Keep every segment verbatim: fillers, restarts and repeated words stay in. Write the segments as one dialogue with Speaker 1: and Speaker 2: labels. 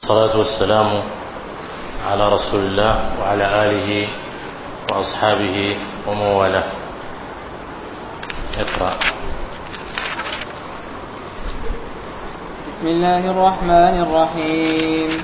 Speaker 1: والصلاة والسلام على رسول الله وعلى آله وأصحابه ومن والاه. اقرأ.
Speaker 2: بسم الله الرحمن الرحيم.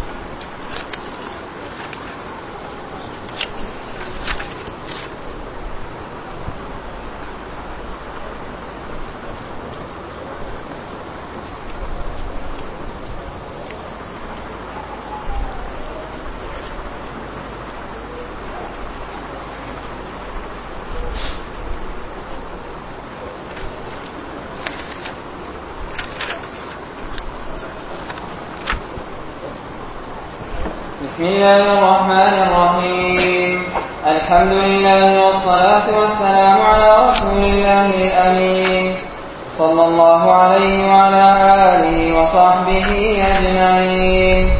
Speaker 2: بسم الله الرحمن الرحيم. الحمد لله والصلاة والسلام على رسول الله الأمين صلى الله عليه وعلى آله وصحبه أجمعين.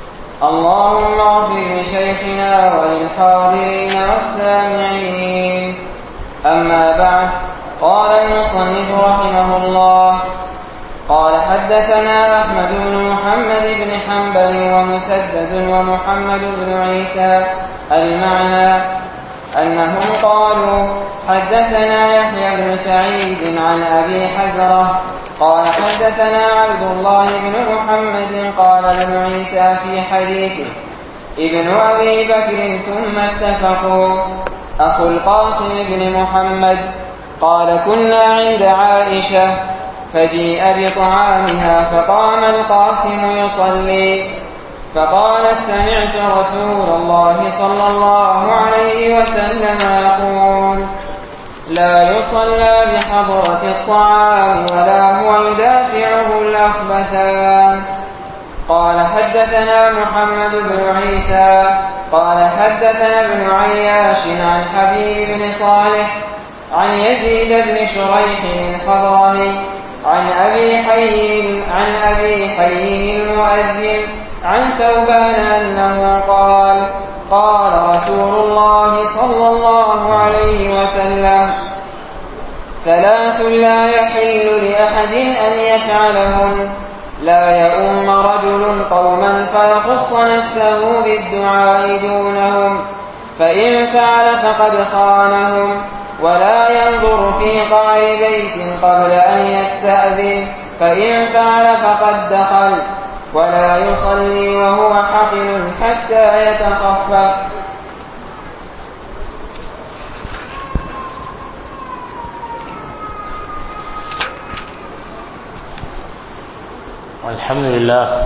Speaker 2: اللهم اغفر لشيخنا وللحاضرين والسامعين. أما بعد، قال المصنف رحمه الله: قال حدثنا أحمد بن محمد بن حنبل ومسدد ومحمد بن عيسى المعنى أنهم قالوا حدثنا يحيى بن سعيد عن أبي حزرة قال حدثنا عبد الله بن محمد قال ابن عيسى في حديثه ابن أبي بكر ثم اتفقوا. أخو القاسم بن محمد قال كنا عند عائشة فجيء بطعامها فقام القاسم يصلي فقالت سمعت رسول الله صلى الله عليه وسلم يقول لا يصلى بحضرة الطعام ولا هو يدافعه الأخبثان. قال حدثنا محمد بن عيسى قال حدثنا ابن عياش عن حبيب بن صالح عن يزيد بن شريح الحضرمي عن أبي حي عن أبي حي المؤذن عن ثوبان أنه قال قال رسول الله صلى الله عليه وسلم ثلاث لا يحل لأحد أن يفعلهن: لا يؤم رجل قوما فيخص نفسه بالدعاء دونهم فإن فعل فقد خانهم، ولا ينظر في قعر بيت قبل أن يستأذن فإن فعل فقد دخل، ولا يصلي وهو حقل حتى يتخفف.
Speaker 1: الحمد لله.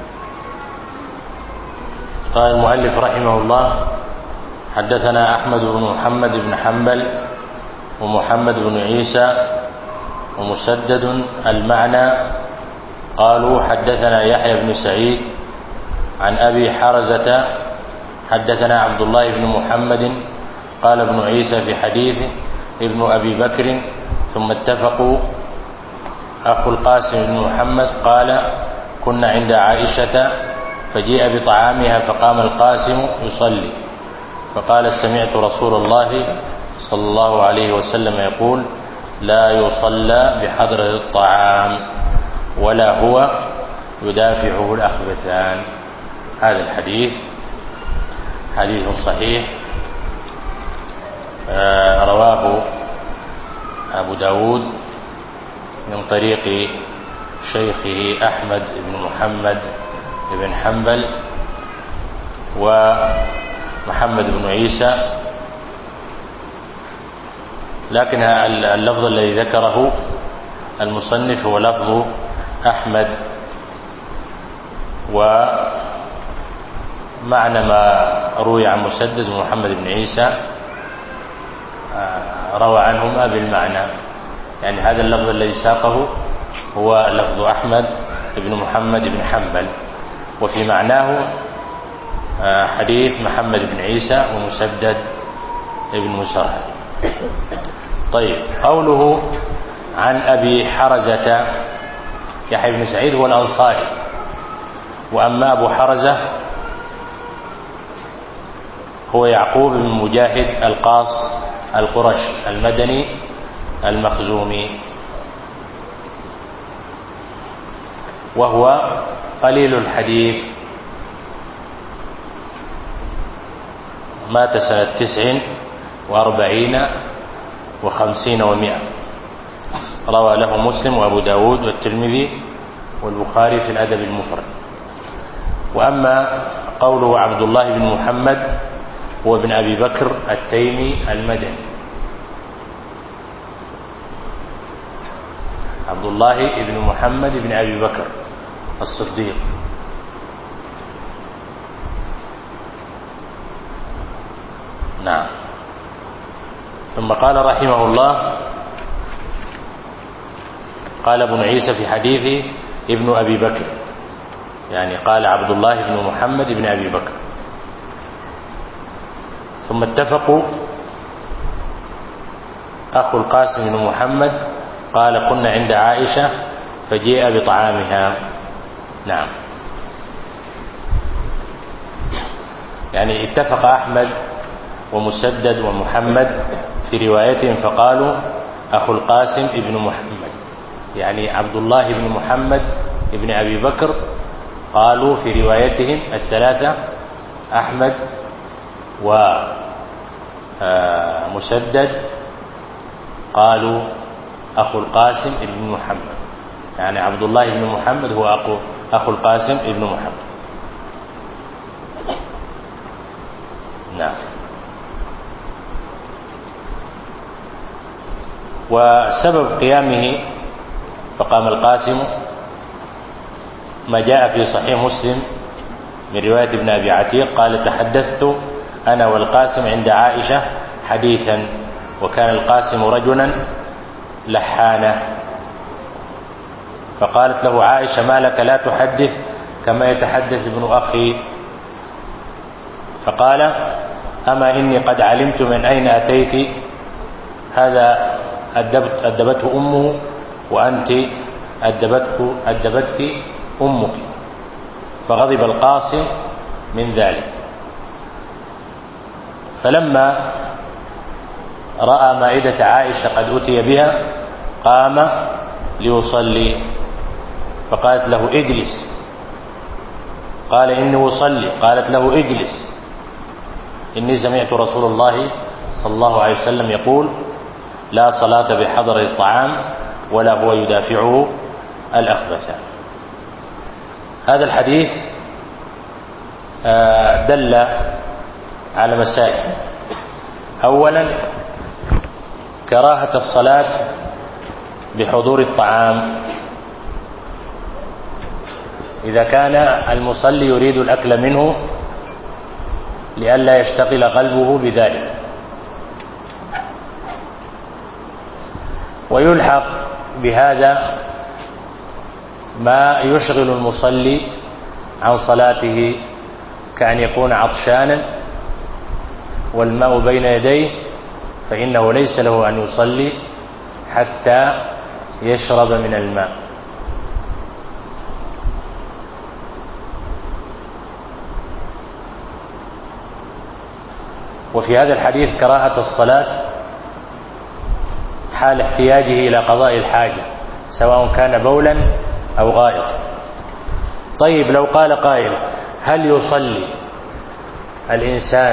Speaker 1: قال المؤلف رحمه الله: حدثنا أحمد بن محمد بن حنبل ومحمد بن عيسى ومسدد المعنى قالوا حدثنا يحيى بن سعيد عن أبي حرزة حدثنا عبد الله بن محمد قال ابن عيسى في حديثه ابن أبي بكر ثم اتفقوا. أخو القاسم بن محمد قال كنا عند عائشة فجيء بطعامها فقام القاسم يصلي فقال سمعت رسول الله صلى الله عليه وسلم يقول لا يصلى بحضرة الطعام ولا هو يدافعه الأخبثان. هذا الحديث حديث صحيح رواه أبو داود من طريق شيخه أحمد بن محمد بن حنبل ومحمد بن عيسى، لكن اللفظ الذي ذكره المصنف هو لفظ أحمد، ومعنى ما روي عن مسدد ومحمد بن عيسى روى عنهما بالمعنى، يعني هذا اللفظ الذي ساقه هو لفظ أحمد بن محمد بن حنبل، وفي معناه حديث محمد بن عيسى ومسدد بن مسرهد. طيب، قوله عن أبي حرزة يحيى بن سعيد هو الأنصاري، وأما أبو حرزة هو يعقوب بن مجاهد القاص القرش المدني المخزومي، وهو قليل الحديث مات سنة تسع وأربعين وخمسين ومئة، روى له مسلم وأبو داود والترمذي والبخاري في الأدب المفرد. وأما قوله عبد الله بن محمد هو ابن أبي بكر التيمي المدني، عبد الله بن محمد بن أبي بكر الصديق. نعم. ثم قال رحمه الله: قال ابن عيسى في حديث ابن أبي بكر، يعني قال عبد الله بن محمد بن أبي بكر. ثم اتفقوا أخو القاسم بن محمد قال: كنا عند عائشة فجيء بطعامها. نعم. يعني اتفق أحمد ومسدد ومحمد في روايتهم فقالوا أخو القاسم ابن محمد، يعني عبد الله بن محمد ابن أبي بكر. قالوا في روايتهم الثلاثة أحمد ومسدد قالوا أخو القاسم ابن محمد، يعني عبد الله بن محمد هو أخو أخو القاسم ابن محمد. نعم. وسبب قيامه فقام القاسم ما جاء في صحيح مسلم من رواية ابن أبي عتيق قال: تحدثت أنا والقاسم عند عائشة حديثا، وكان القاسم رجلا لحانا، فقالت له عائشة: ما لك لا تحدث كما يتحدث ابن أخي؟ فقال: أما إني قد علمت من أين أتيت، هذا أدبت أدبته أمه، وأنت أدبتك أدبتك أمك. فغضب القاسم من ذلك، فلما رأى مائدة عائشة قد أتي بها قام ليصلي، فقالت له: اجلس. قال: إني أصلي. قالت له: اجلس، إني سمعت رسول الله صلى الله عليه وسلم يقول: لا صلاة بحضر الطعام ولا هو يدافعه الأخبثان. هذا الحديث دل على مسائل. أولا كراهة الصلاة بحضور الطعام إذا كان المصلي يريد الأكل منه لئلا يشتغل قلبه بذلك. ويلحق بهذا ما يشغل المصلي عن صلاته، كأن يكون عطشانا والماء بين يديه، فإنه ليس له أن يصلي حتى يشرب من الماء. وفي هذا الحديث كراهة الصلاة حال احتياجه إلى قضاء الحاجة، سواء كان بولا أو غائط. طيب، لو قال قائل: هل يصلي الإنسان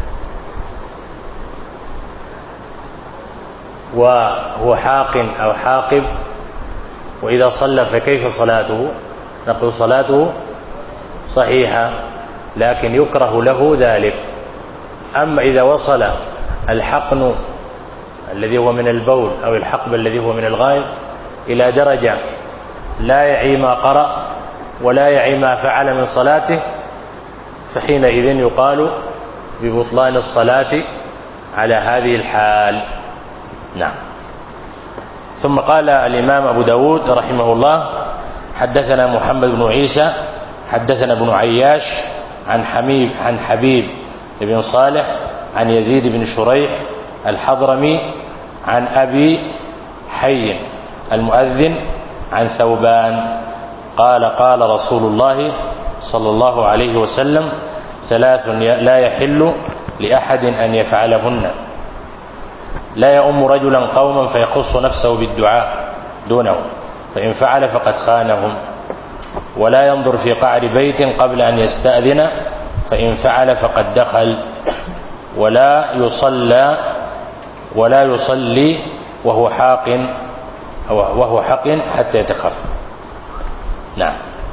Speaker 1: وهو حاق أو حاقب؟ وإذا صلى فكيف صلاته؟ نقول صلاته صحيحة، لكن يكره له ذلك. أما إذا وصل الحقن الذي هو من البول أو الحقب الذي هو من الغائط إلى درجة لا يعي ما قرأ ولا يعي ما فعل من صلاته، فحينئذ يقال ببطلان الصلاة على هذه الحال. نعم. ثم قال الإمام أبو داود رحمه الله: حدثنا محمد بن عيسى حدثنا ابن عياش عن حبيب عن حبيب بن صالح عن يزيد بن شريح الحضرمي عن أبي حي المؤذن عن ثوبان قال: قال رسول الله صلى الله عليه وسلم: ثلاث لا يحل لأحد أن يفعلهن: لا يؤم رجلا قوما فيخص نفسه بالدعاء دونه فإن فعل فقد خانهم، ولا ينظر في قعر بيت قبل أن يستأذن فإن فعل فقد دخل، ولا يصلى ولا يصلي وهو حاق وهو حق حتى يتخفف. نعم.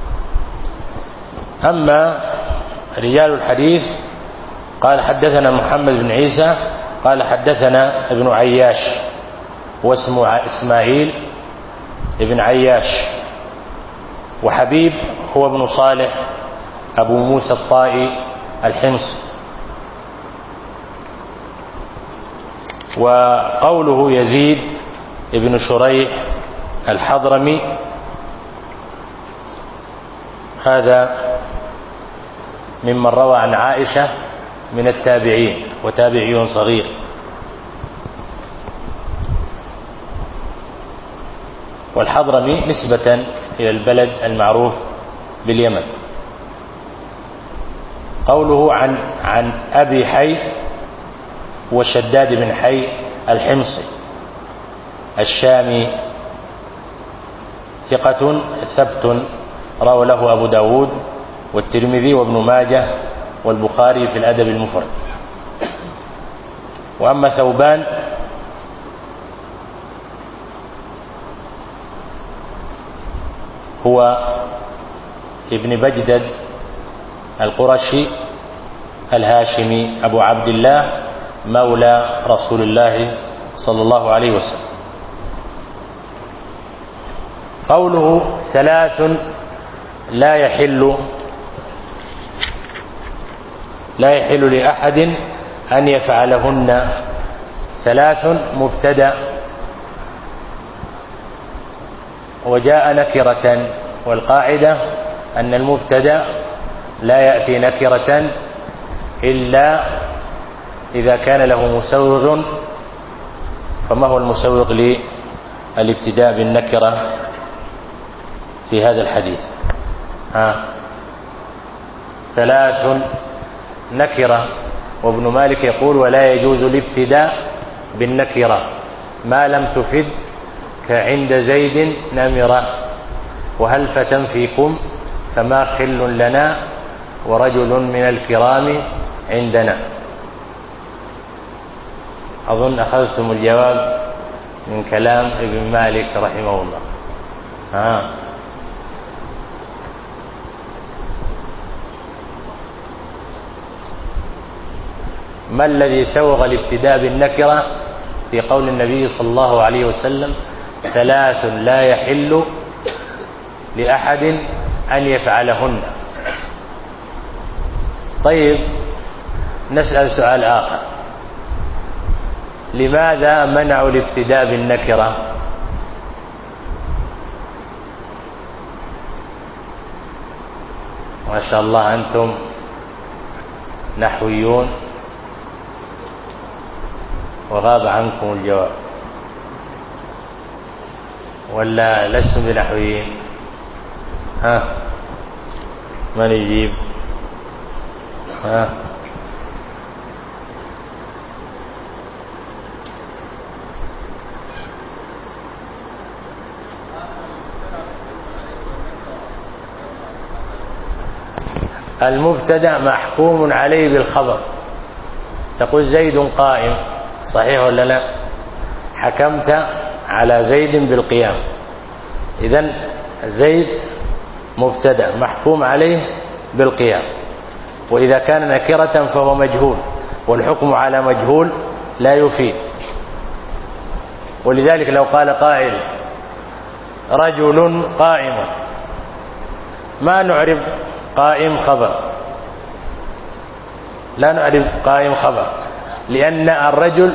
Speaker 1: أما رجال الحديث قال حدثنا محمد بن عيسى قال حدثنا ابن عياش واسمه إسماعيل ابن عياش، وحبيب هو ابن صالح أبو موسى الطائي الحمصي. وقوله يزيد ابن شريح الحضرمي هذا ممن روى عن عائشة من التابعين وتابعي صغير. والحضرمي نسبة إلى البلد المعروف باليمن. قوله عن عن أبي حي وشداد بن حي الحمصي الشامي ثقة ثبت روى له أبو داود والترمذي وابن ماجه والبخاري في الأدب المفرد. وأما ثوبان هو ابن بجدد القرشي الهاشمي أبو عبد الله مولى رسول الله صلى الله عليه وسلم. قوله ثلاث لا يحل لا يحل لأحد أن يفعلهن. ثلاث مبتدأ وجاء نكرة، والقاعدة أن المبتدأ لا يأتي نكرة إلا إذا كان له مسوغ. فما هو المسوغ للابتداء بالنكرة في هذا الحديث؟ ها ثلاث نكرة، وابن مالك يقول ولا يجوز الابتداء بالنكرة ما لم تفد كعند زيد نمرة وهل فتى فيكم فما خل لنا ورجل من الكرام عندنا. أظن أخذتم الجواب من كلام ابن مالك رحمه الله. ها ما الذي سوغ الابتداء بالنكرة في قول النبي صلى الله عليه وسلم ثلاث لا يحل لأحد أن يفعلهن؟ طيب نسأل سؤال آخر، لماذا منعوا الابتداء بالنكرة؟ ما شاء الله أنتم نحويون وغاب عنكم الجواب، ولا لستم بنحويين؟ ها من يجيب؟ ها المبتدأ محكوم عليه بالخبر. تقول زيد قائم، صحيح ولا لا؟ حكمت على زيد بالقيام، إذن زيد مبتدأ محكوم عليه بالقيام. وإذا كان نكرة فهو مجهول، والحكم على مجهول لا يفيد. ولذلك لو قال قائل رجل قائم ما نعرف قائم خبر، لا نعرف قائم خبر، لأن الرجل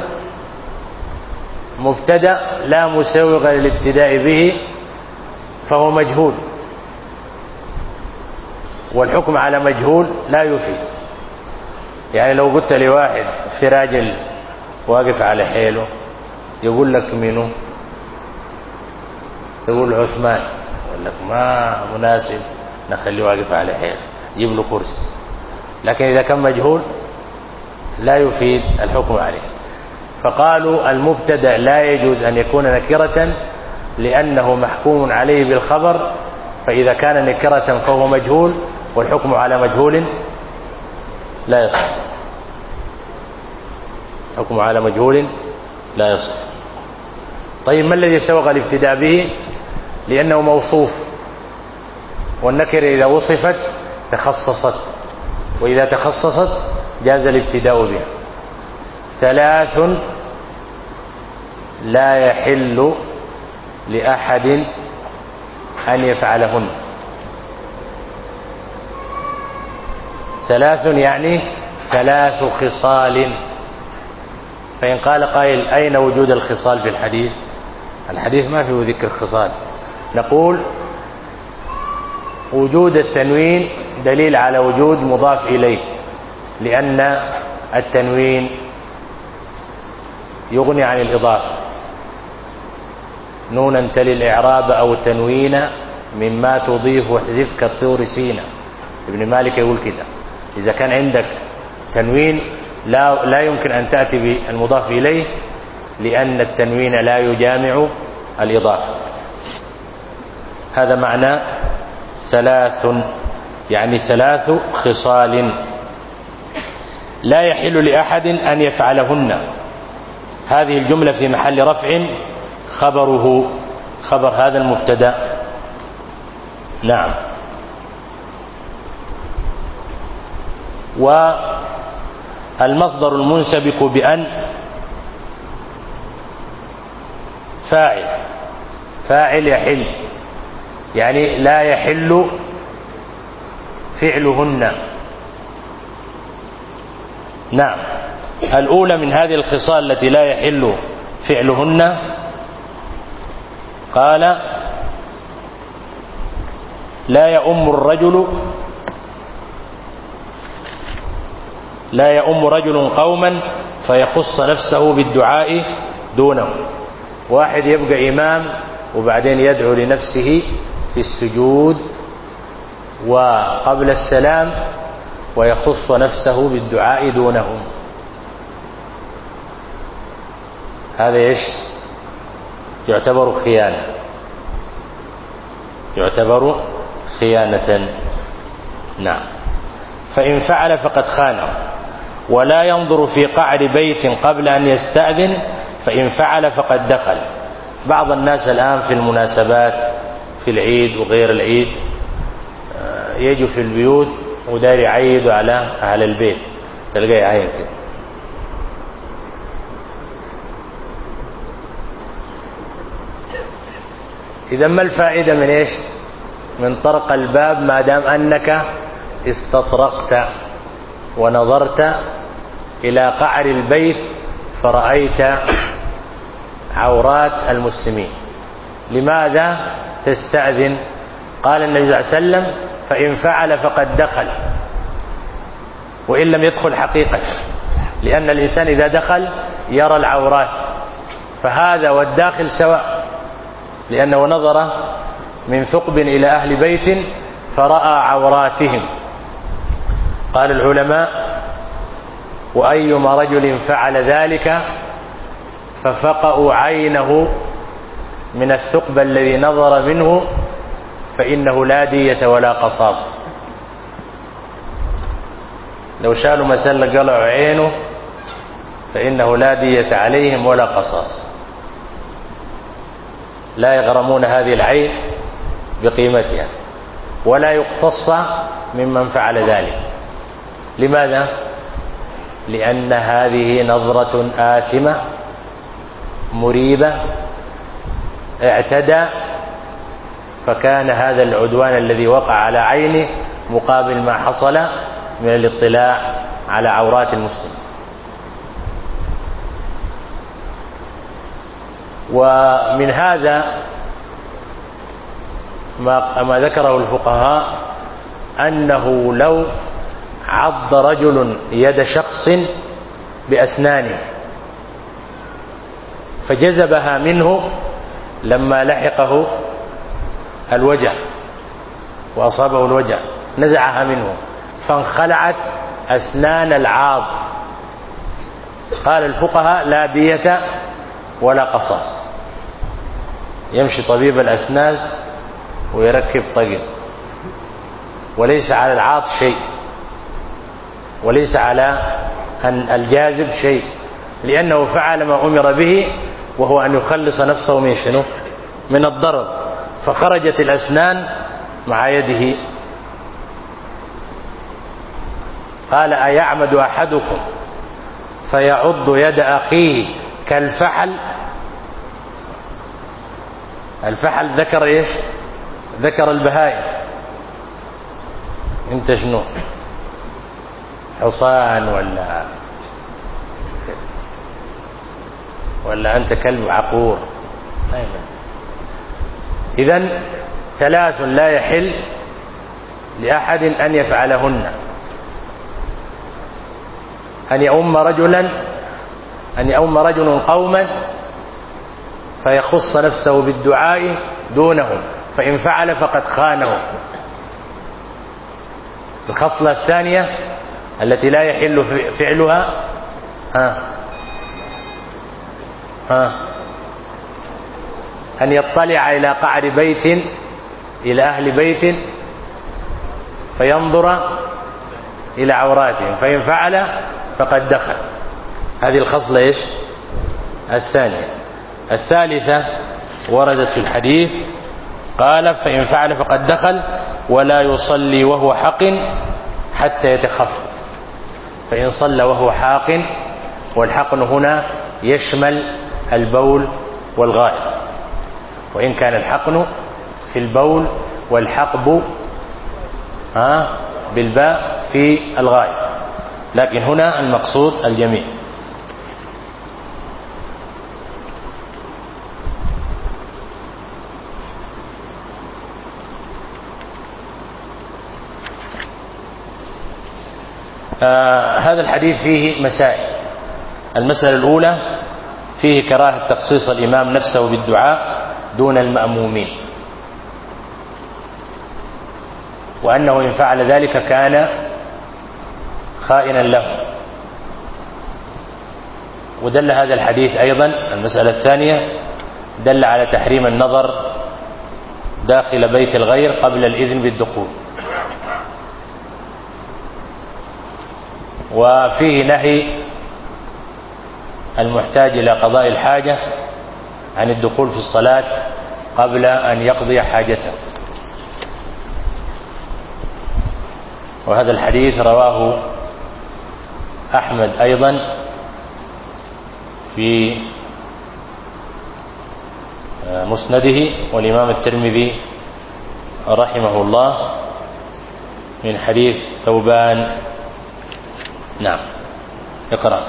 Speaker 1: مبتدأ لا مسوغ للابتداء به فهو مجهول، والحكم على مجهول لا يفيد. يعني لو قلت لواحد في راجل واقف على حيله يقول لك منو؟ تقول عثمان، يقول لك ما مناسب نخليه واقف على حيله، جيب له كرسي. لكن إذا كان مجهول لا يفيد الحكم عليه. فقالوا المبتدأ لا يجوز أن يكون نكرة لأنه محكوم عليه بالخبر، فإذا كان نكرة فهو مجهول، والحكم على مجهول لا يصح. حكم على مجهول لا يصح. طيب ما الذي سبق الابتداء به؟ لأنه موصوف، والنكرة إذا وصفت تخصصت، وإذا تخصصت جاز الابتداء بها. ثلاث لا يحل لأحد أن يفعلهن. ثلاث يعني ثلاث خصال. فإن قال قائل أين وجود الخصال في الحديث؟ الحديث ما فيه ذكر خصال. نقول وجود التنوين دليل على وجود مضاف إليه، لأن التنوين يغني عن الإضافة. نونا تلي الإعراب أو تنوين مما تضيف واحذف كالطور سينا. ابن مالك يقول كده، إذا كان عندك تنوين لا, لا يمكن أن تأتي بالمضاف إليه، لأن التنوين لا يجامع الإضافة. هذا معنى ثلاث، يعني ثلاث خصال لا يحل لأحد أن يفعلهن. هذه الجملة في محل رفع خبره، خبر هذا المبتدأ. نعم. والمصدر المنسبك بأن فاعل، فاعل يحل، يعني لا يحل فعلهن. نعم. الأولى من هذه الخصال التي لا يحل فعلهن قال لا يؤم الرجل لا يؤم رجل قوما فيخص نفسه بالدعاء دونه. واحد يبقى إمام وبعدين يدعو لنفسه في السجود وقبل السلام ويخص نفسه بالدعاء دونهم. هذا إيش؟ يعتبر خيانة، يعتبر خيانة. نعم. فإن فعل فقد خانه. ولا ينظر في قعر بيت قبل أن يستأذن، فإن فعل فقد دخل. بعض الناس الآن في المناسبات في العيد وغير العيد يجوا في البيوت ودار يعيدوا على أهل البيت، تلقى يعين كده. إذا ما الفائدة من إيش؟ من طرق الباب ما دام أنك استطرقت ونظرت إلى قعر البيت فرأيت عورات المسلمين. لماذا تستأذن؟ قال النبي صلى الله عليه وسلم فإن فعل فقد دخل، وإن لم يدخل حقيقة، لأن الإنسان إذا دخل يرى العورات، فهذا والداخل سواء، لأنه نظر من ثقب إلى أهل بيت فرأى عوراتهم. قال العلماء وأيما رجل فعل ذلك ففقأوا عينه من الثقب الذي نظر منه فإنه لا دية ولا قصاص. لو شالوا مسلة قلعوا عينه فإنه لا دية عليهم ولا قصاص، لا يغرمون هذه العين بقيمتها ولا يقتص ممن فعل ذلك. لماذا؟ لأن هذه نظرة آثمة مريبة اعتدى، فكان هذا العدوان الذي وقع على عينه مقابل ما حصل من الاطلاع على عورات المسلم. ومن هذا ما ذكره الفقهاء أنه لو عض رجل يد شخص بأسنانه فجذبها منه لما لحقه الوجع وأصابه الوجع نزعها منه فانخلعت أسنان العاض، قال الفقهاء لا دية ولا قصاص. يمشي طبيب الأسنان ويركب طقم، وليس على العاض شيء، وليس على الجاذب شيء، لأنه فعل ما أمر به، وهو أن يخلص نفسه من شنو؟ من الضرر، فخرجت الأسنان مع يده. قال أيعمد أحدكم فيعض يد أخيه كالفحل؟ الفحل ذكر إيش؟ ذكر البهائم. انت شنو؟ حصان ولا ولا أنت كلب عقور؟ إذن ثلاث لا يحل لأحد أن يفعلهن: أن يؤم رجلا أن يؤم رجل قوما فيخص نفسه بالدعاء دونهم، فإن فعل فقد خانه. الخصلة الثانية التي لا يحل فعلها ها ها أن يطلع إلى قعر بيت إلى أهل بيت فينظر إلى عوراتهم، فإن فعل فقد دخل. هذه الخصلة إيش؟ الثانية. الثالثة وردت في الحديث، قال فإن فعل فقد دخل ولا يصلي وهو حق حتى يتخفف. فإن صلى وهو حاق، والحقن هنا يشمل البول والغائط، وإن كان الحقن في البول والحقب ها بالباء في الغائط، لكن هنا المقصود الجميع. آه هذا الحديث فيه مسائل. المسألة الأولى فيه كراهة تخصيص الإمام نفسه بالدعاء دون المأمومين، وأنه إن فعل ذلك كان خائنا له. ودل هذا الحديث أيضا، المسألة الثانية، دل على تحريم النظر داخل بيت الغير قبل الإذن بالدخول. وفيه نهي المحتاج إلى قضاء الحاجة عن الدخول في الصلاة قبل أن يقضي حاجته. وهذا الحديث رواه أحمد أيضا في مسنده، والإمام الترمذي رحمه الله من حديث ثوبان. نعم، اقرأ.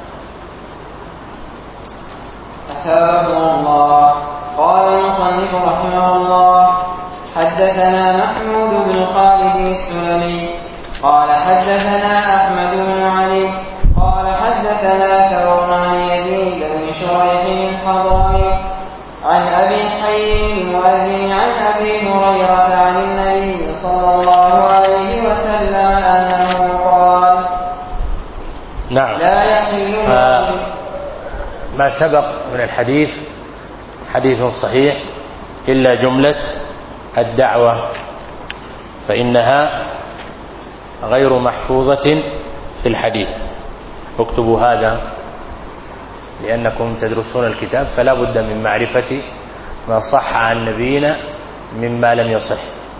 Speaker 2: أثابه الله. قال المصنف رحمه الله: حدثنا محمود بن خالد السلمي قال حدثنا أحمد بن علي قال حدثنا ثور عن يزيد بن شريح الحضرمي عن أبي حي المؤذن عن أبي هريرة عن النبي صلى الله عليه وسلم أنه قال:
Speaker 1: نعم.
Speaker 2: لا يحل
Speaker 1: آه ما سبق من الحديث حديث صحيح إلا جملة الدعوة، فإنها غير محفوظة في الحديث. اكتبوا هذا لأنكم تدرسون الكتاب، فلا بد من معرفة ما صح عن نبينا مما لم يصح.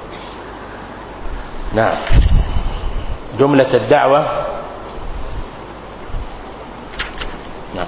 Speaker 1: نعم. جملة الدعوة. نعم.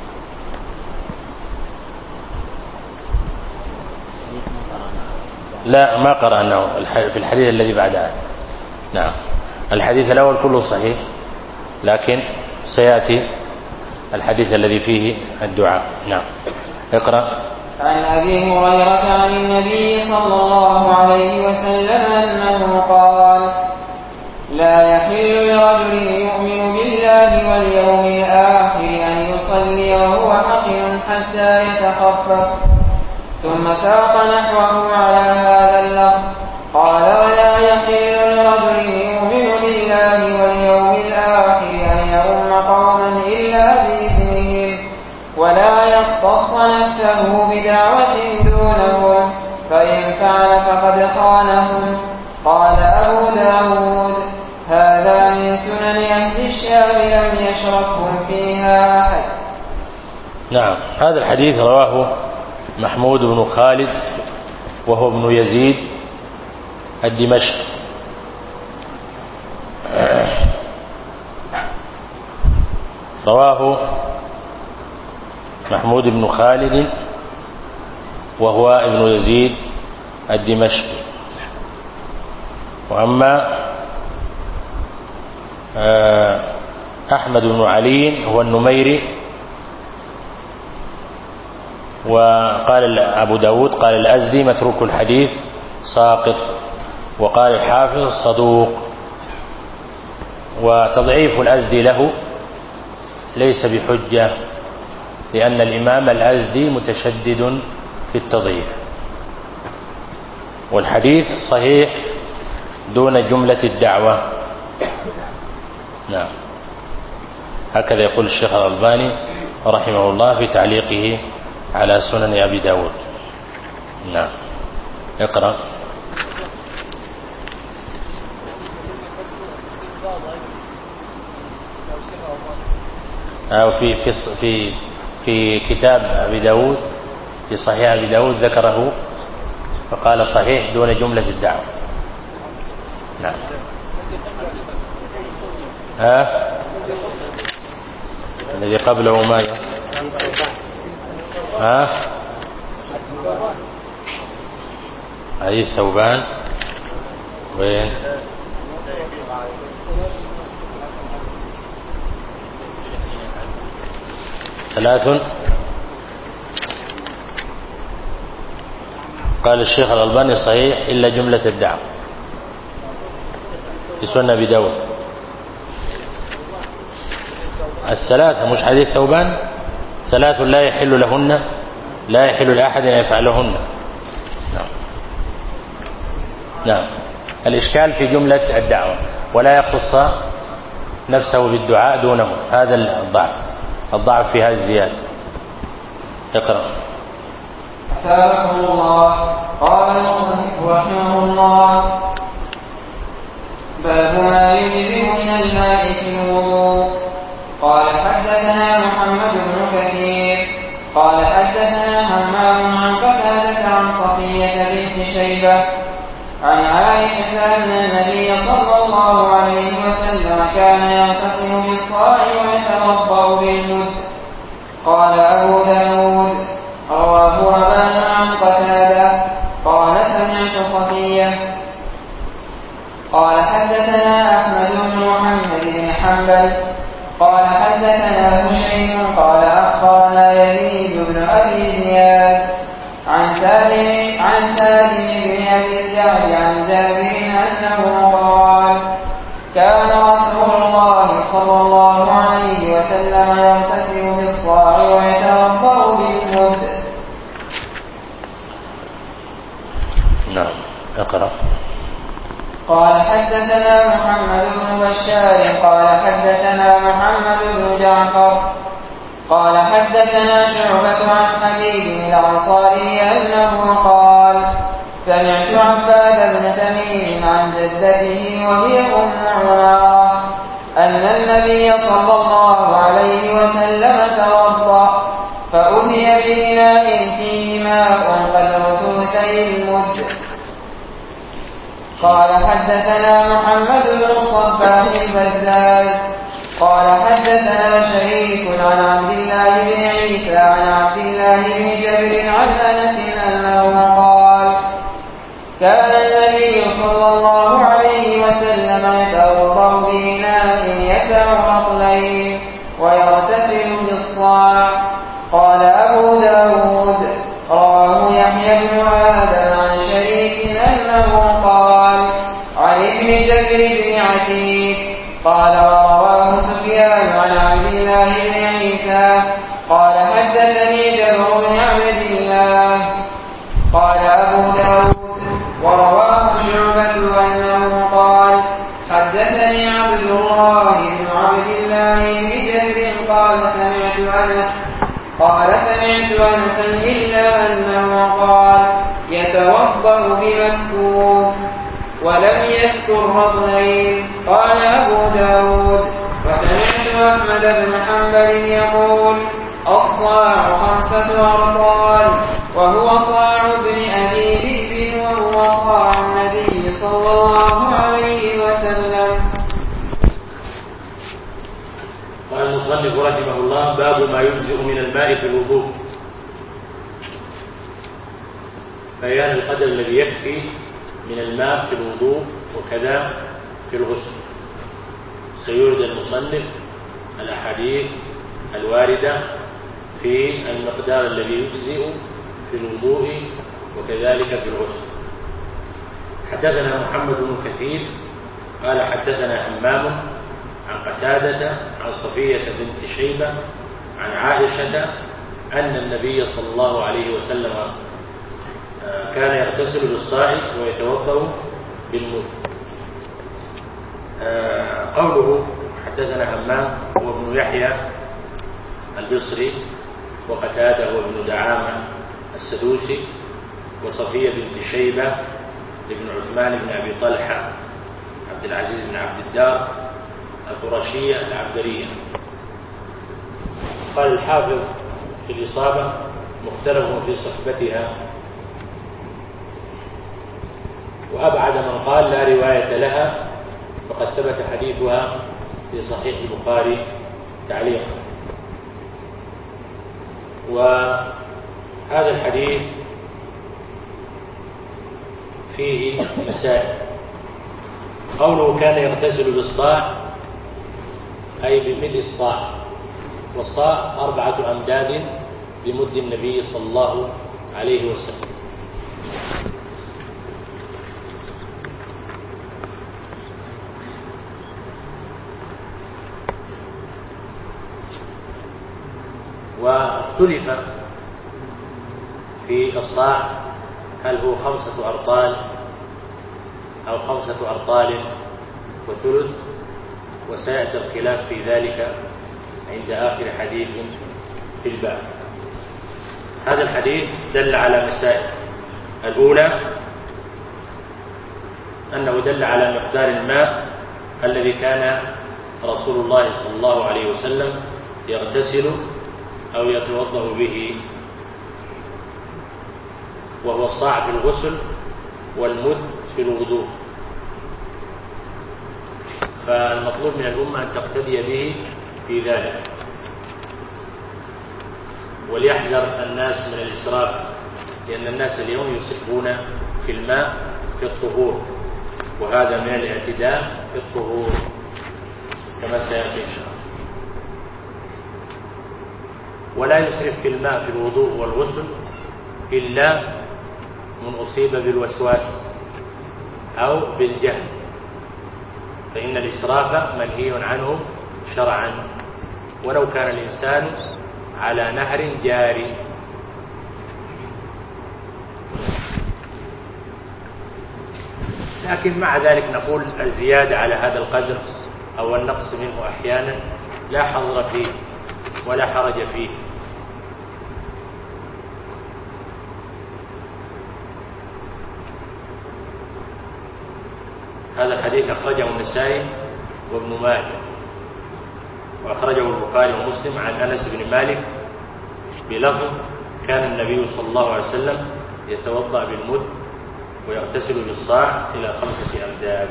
Speaker 1: لا، ما قرأناه في الحديث الذي بعدها. نعم. الحديث الأول كله صحيح، لكن سيأتي الحديث الذي فيه الدعاء. نعم، اقرأ.
Speaker 2: عن أبي هريرة عن النبي صلى الله عليه وسلم أنه قال: لا يحل لرجل يؤمن بالله واليوم الآخر أن يصلي وهو حقن حتى يتخفف. ثم ساق نحوه على هذا اللفظ. قال: ولا يحل لرجل يؤمن بالله واليوم الآخر أن يؤم قوما إلا بإذنهم ولا يختص نفسه بدعوة دونهم، فإن فعل فقد خانهم. قال أبو داود: هذا من سنن أهل الشام لم يشركهم فيها أحد.
Speaker 1: نعم. هذا الحديث رواه محمود بن خالد وهو ابن يزيد الدمشقي. رواه محمود بن خالد وهو ابن يزيد الدمشقي. وأما أحمد بن علي هو النميري، وقال أبو داود قال الأزدي متروك الحديث ساقط، وقال الحافظ صدوق. وتضعيف الأزدي له ليس بحجة، لأن الإمام الأزدي متشدد في التضعيف، والحديث صحيح دون جملة الدعوة. نعم. هكذا يقول الشيخ الألباني رحمه الله في تعليقه على سنن أبي داود. نعم. اقرأ. أو في في في في كتاب أبي داود، في صحيح أبي داود ذكره فقال صحيح دون جملة الدعوة. نعم. ها الذي قبله ماذا؟ ها حديث ثوبان وين؟ ثلاث. قال الشيخ الألباني صحيح إلا جملة الدعوة في سنن أبي داود. الثلاثة مش حديث ثوبان، ثلاث لا يحل لهن لا يحل لأحد أن يفعلهن. نعم. نعم. الإشكال في جملة الدعوة، ولا يخص نفسه بالدعاء دونه، هذا الضعف الضعف في هذه الزيادة. اقرأ.
Speaker 2: أثابكم الله. قال المصنف رحمه الله: باب ما يجزئ من الماء في الوضوء. قال حدثنا محمد بن كثير قال حدثنا همام عن قتادة عن صفية بنت شيبة عن عائشة أن النبي صلى الله عليه وسلم كان يغتسل بالصاع ويتوضأ بالمد. قال أبو داود: رواه أبان عن قتادة قال سمعت صفية. قال حدثنا أحمد بن محمد بن حنبل قال حدثنا هشيم قال أخبرنا يزيد بن أبي زياد عن سالم عن سالم بن أبي الجعد عن جابر أنه قال: كان رسول الله صلى الله عليه وسلم يغتسل بالصاع ويتوضأ بالمد.
Speaker 1: نعم. اقرأ.
Speaker 2: قال حدثنا محمد بن بشار قال حدثنا محمد بن جعفر قال حدثنا شعبة عن حبيب الأنصاري أنه قال: سمعت عباد بن تميم عن جدته وهي أم عمارة أن النبي صلى الله عليه وسلم توضأ فأتي بإناء فيه ماء قدر ثلثي المد. قال حدثنا محمد بن الصباح البزاز قال حدثنا شريك عن عبد الله بن عيسى عن عبد الله بن جابر عن أنس أنه قال: كان النبي صلى الله عليه وسلم يتوضأ بإناء يسع رطلين ويغتسل بالصاع. قال أبو داود: رواه يحيى بن آدم عن شريك أنه قال عن ابن جبر بن عتيق قال: ورواه سفيان عن عبد الله بن عيسى قال حدثني جبر بن عبد الله. قال أبو داود: ورواه شعبة أنه قال حدثني عبد الله بن عبد الله بن جبر قال سمعت أنس قال سمعت أنسا إلا أنه قال: يتوضأ بمكتوب، ولم يذكر رطلين. قال أبو داود: وسمعت أحمد بن حنبل يقول: أصبح والصاع خمسة أرطال وهو صاع ابن أبي ذئب وهو صاع النبي صلى الله عليه وسلم.
Speaker 1: قال المصنف رحمه الله: باب ما يجزئ من الماء في الوضوء. بيان القدر الذي يكفي من الماء في الوضوء وكذا في الغسل. سيورد المصنف الأحاديث الواردة في المقدار الذي يجزئ في الوضوء وكذلك في الغسل. حدثنا محمد بن كثير قال حدثنا همام عن قتادة عن صفية بنت شيبة عن عائشة أن النبي صلى الله عليه وسلم كان يغتسل بالصاع ويتوضأ بالمد. قوله حدثنا همام هو ابن يحيى البصري، وقتادة وابن دعامة السدوسي، وصفية بنت شيبة ابن عثمان بن أبي طلحة عبد العزيز بن عبد الدار القرشية العبدرية. قال الحافظ في الإصابة: مختلف في صحبتها، وأبعد من قال لا رواية لها، فقد ثبت حديثها في صحيح البخاري تعليقا. وهذا الحديث فيه مسائل. قوله كان يغتسل بالصاع أي بملء الصاع، والصاع أربعة أمداد بمد النبي صلى الله عليه وسلم. واختلف في الصاع هل هو خمسة أرطال أو خمسة أرطال وثلث، وسيأتي الخلاف في ذلك عند آخر حديث في الباب. هذا الحديث دل على مسائل. الأولى أنه دل على مقدار الماء الذي كان رسول الله صلى الله عليه وسلم يغتسل أو يتوضأ به، وهو الصاع في الغسل والمد في الوضوء. فالمطلوب من الأمة أن تقتدي به في ذلك، وليحذر الناس من الإسراف، لأن الناس اليوم يسرفون في الماء في الطهور، وهذا من الاعتداء في الطهور كما سيأتي إن شاء الله. ولا يسرف في الماء في الوضوء والغسل إلا من أصيب بالوسواس أو بالجهل، فإن الإسراف منهي عنه شرعا، ولو كان الإنسان على نهر جاري. لكن مع ذلك نقول الزيادة على هذا القدر أو النقص منه أحيانا لا حظر فيه ولا حرج فيه. هذا الحديث أخرجه النسائي وابن ماجه، وأخرجه البخاري ومسلم عن أنس بن مالك بلفظ: كان النبي صلى الله عليه وسلم يتوضأ بالمد ويغتسل بالصاع إلى خمسة أمداد.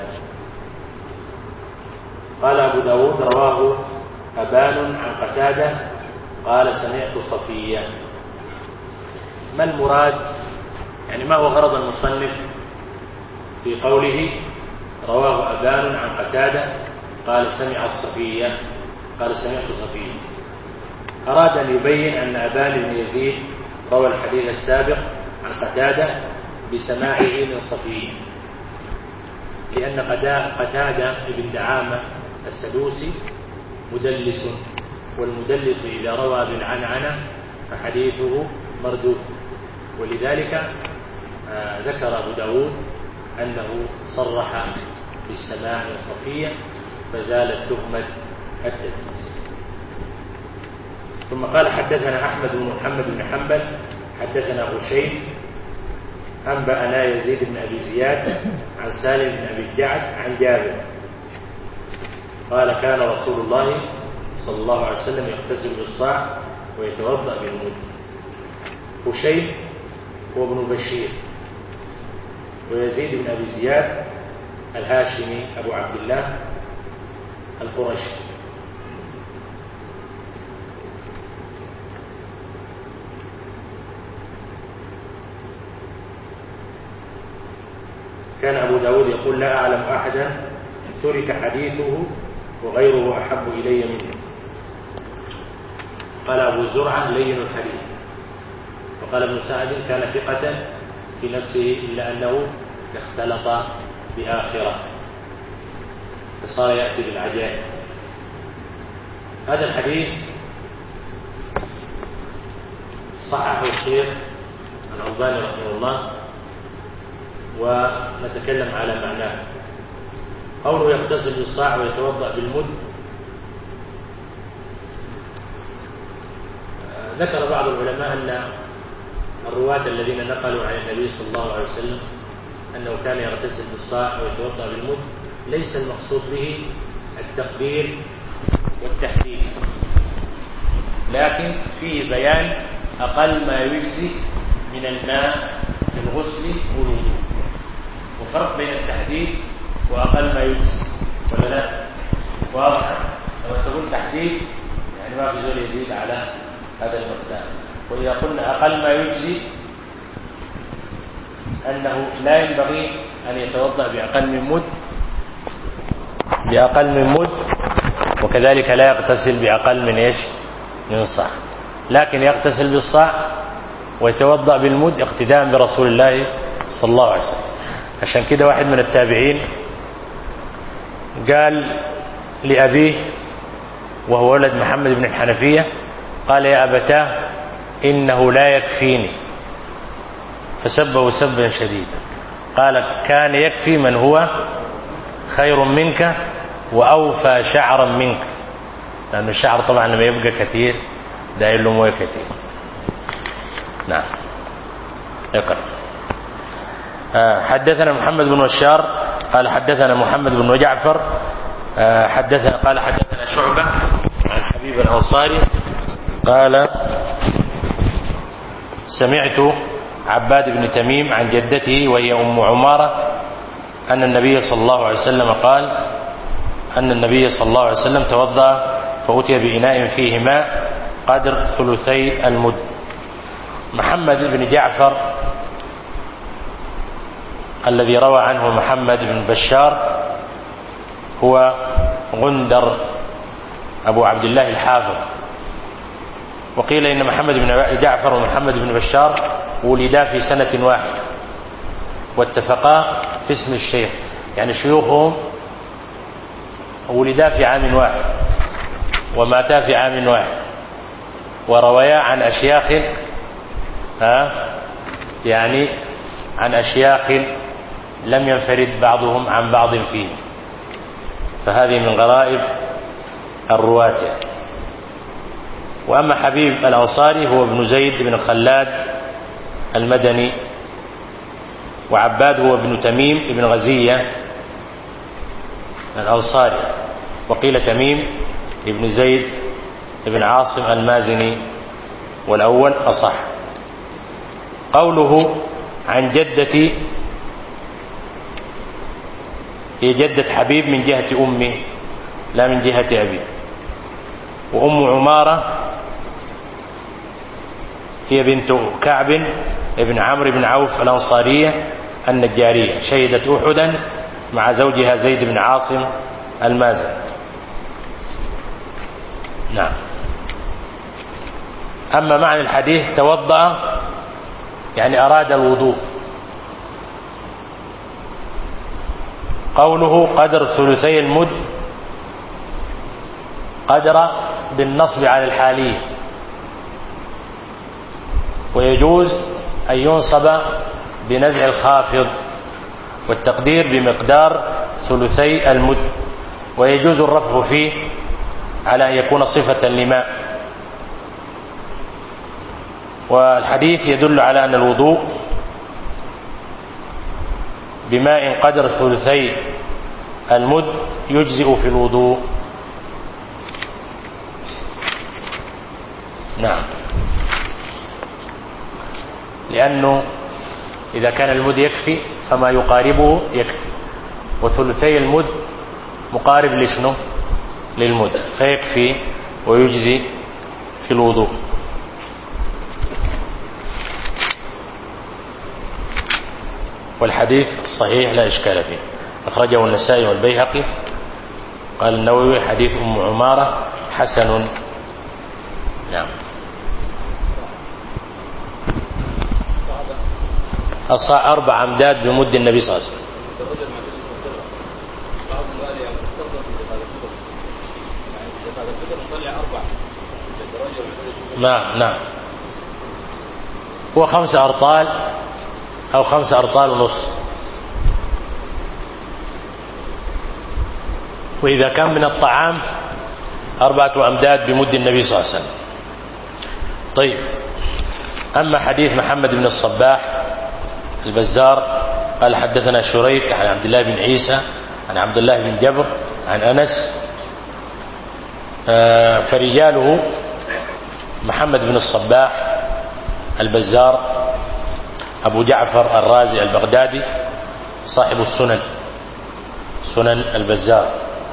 Speaker 1: قال أبو داود: رواه أبان عن قتادة قال: سمعت صفية. ما المراد؟ يعني ما هو غرض المصنف في قوله رواه أبان عن قتادة قال سمع الصفية قال سمعت صفية؟ أراد أن يبين أن أبان بن يزيد روى الحديث السابق عن قتادة بسماعه من صفية، لأن قتادة بن دعامة السدوسي مدلس، والمدلس إذا روى بالعنعنة فحديثه مردود، ولذلك ذكر أبو داود أنه صرح بالسماع من صفية فزالت تهمة التدليس. ثم قال: حدثنا أحمد بن محمد بن حنبل حدثنا هشيم أنبأنا يزيد بن أبي زياد عن سالم بن أبي الجعد عن جابر قال: كان رسول الله صلى الله عليه وسلم يغتسل بالصاع ويتوضأ بالمد. هشيم هو ابن بشير، ويزيد بن أبي زياد الهاشمي أبو عبد الله القرشي. كان أبو داود يقول: لا أعلم أحدا ترك حديثه وغيره أحب إلي منه. قال أبو زرعة: لين الحديث. وقال ابن سعد: كان ثقة في نفسه إلا أنه اختلط بآخرة فصار يأتي بالعجائب. هذا الحديث صححه الشيخ الألباني رحمه الله، ونتكلم على معناه. قوله يغتسل بالصاع ويتوضأ بالمد، ذكر بعض العلماء أن الرواة الذين نقلوا عن النبي صلى الله عليه وسلم أنه كان يغتسل بالصاع ويتوضأ بالمد ليس المقصود به التقدير والتحديد، لكن فيه بيان أقل ما يجزي من الماء في الغسل والوضوء، وفرق بين التحديد وأقل ما يجزي، ولا لا؟ واضح؟ لما تقول تحديد يعني ما في زول يزيد على هذا المقدار. وإذا قلنا أقل ما يجزي أنه لا ينبغي أن يتوضأ بأقل من مد بأقل من مد وكذلك لا يغتسل بأقل من إيش؟ من صاع، لكن يغتسل بالصاع ويتوضأ بالمد اقتداء برسول الله صلى الله عليه وسلم. عشان كده واحد من التابعين قال لأبيه وهو ولد محمد بن الحنفية، قال: يا أبتاه إنه لا يكفيني، فسبه سبا شديدا. قال: كان يكفي من هو خير منك وأوفى شعرا منك، لأن الشعر طبعا لما يبقى كثير داير له مويه كثير. نعم. اقرأ. حدثنا محمد بن بشار قال حدثنا محمد بن جعفر حدثنا قال حدثنا شعبة عن حبيب الأنصاري قال: سمعت عباد بن تميم عن جدته وهي أم عمارة أن النبي صلى الله عليه وسلم قال أن النبي صلى الله عليه وسلم توضأ فأتي بإناء فيه ماء قدر ثلثي المد. محمد بن جعفر الذي روى عنه محمد بن بشار هو غندر أبو عبد الله الحافظ، وقيل إن محمد بن جعفر ومحمد بن بشار ولدا في سنة واحدة واتفقا في اسم الشيخ، يعني شيوخهم ولدا في عام واحد وماتا في عام واحد، وروايا عن أشياخ ها يعني عن أشياخ لم ينفرد بعضهم عن بعض فيه، فهذه من غرائب الرواة. وأما حبيب الأنصاري هو ابن زيد بن خلاد المدني، وعباد هو ابن تميم ابن غزية الأنصاري، وقيل تميم ابن زيد ابن عاصم المازني، والأول أصح. قوله عن جدتي هي جدة حبيب من جهة أمه لا من جهة أبيه، وأم عمارة هي بنت كعب ابن عمرو بن عوف الأنصارية النجارية، شهدت أحدا مع زوجها زيد بن عاصم المازني. نعم. أما معنى الحديث توضأ يعني أراد الوضوء. قوله قدر ثلثي المد قدر بالنصب على الحالية، ويجوز أن ينصب بنزع الخافض، والتقدير بمقدار ثلثي المد، ويجوز الرفع فيه على أن يكون صفة لماء. والحديث يدل على أن الوضوء بماء قدر ثلثي المد يجزئ في الوضوء. نعم، لأنه إذا كان المد يكفي فما يقاربه يكفي، وثلثي المد مقارب لشنو؟ للمد، فيكفي ويجزي في الوضوء. والحديث صحيح لا إشكال فيه، أخرجه النسائي والبيهقي. قال النووي حديث أم عمارة حسن. نعم. الصاع أربع أمداد بمد النبي صلى الله عليه وسلم. نعم نعم، هو خمسة أرطال أو خمسة أرطال ونص، وإذا كان من الطعام أربعة أمداد بمد النبي صلى الله عليه وسلم. طيب، أما حديث محمد بن الصباح البزار قال حدثنا شريك عن عبد الله بن عيسى عن عبد الله بن جبر عن أنس، فرجاله محمد بن الصباح البزار أبو جعفر الرازي البغدادي صاحب السنن، سنن البزار.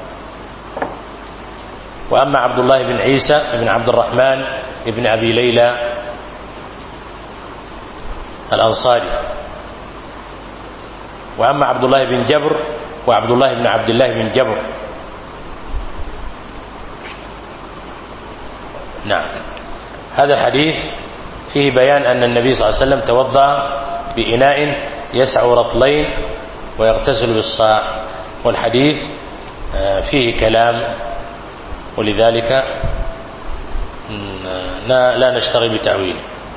Speaker 1: وأما عبد الله بن عيسى بن عبد الرحمن بن أبي ليلى الأنصاري. وأما عبد الله بن جبر وعبد الله بن عبد الله بن جبر. نعم. هذا الحديث فيه بيان أن النبي صلى الله عليه وسلم توضأ بإناء يسع رطلين ويغتسل بالصاع، والحديث فيه كلام، ولذلك لا نشتغل بتأويله.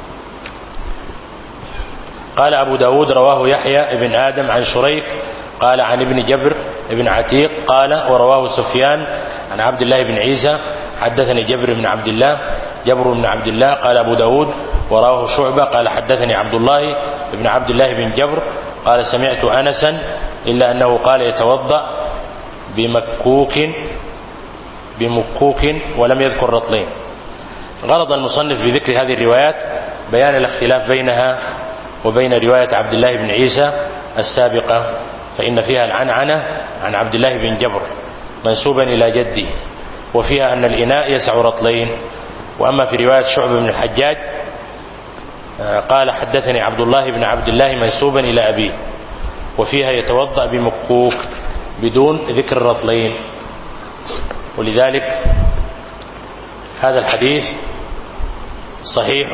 Speaker 1: قال أبو داود رواه يحيى بن آدم عن شريك قال عن ابن جبر بن عتيق قال ورواه سفيان عن عبد الله بن عيسى حدثني جبر بن عبد الله جبر بن عبد الله. قال أبو داود ورواه شعبة قال حدثني عبد الله بن عبد الله بن جبر قال سمعت أنسا إلا أنه قال يتوضأ بمكوك بمكوك ولم يذكر رطلين. غرض المصنف بذكر هذه الروايات بيان الاختلاف بينها وبين رواية عبد الله بن عيسى السابقة، فإن فيها العنعنة عن عبد الله بن جبر منسوبا إلى جدي، وفيها أن الإناء يسع رطلين. وأما في رواية شعبة بن الحجاج قال حدثني عبد الله بن عبد الله منسوبا إلى أبيه، وفيها يتوضأ بمكوك بدون ذكر الرطلين. ولذلك هذا الحديث صحيح،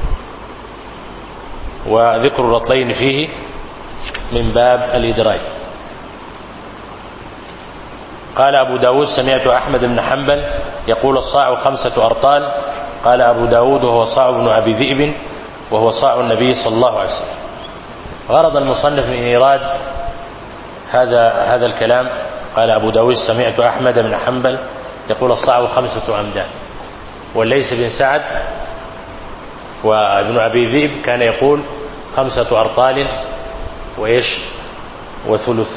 Speaker 1: وذكر الرطلين فيه من باب الإدراج. قال أبو داود سمعت أحمد بن حنبل يقول الصاع خمسة أرطال. قال أبو داود وهو صاع بن أبي ذئب وهو صاع النبي صلى الله عليه وسلم. غرض المصنف من إيراد هذا هذا الكلام قال أبو داود سمعت أحمد بن حنبل يقول الصاع خمسة أمداد، والليث بن سعد وابن أبي ذئب كان يقول خمسة أرطال وإيش وثلث.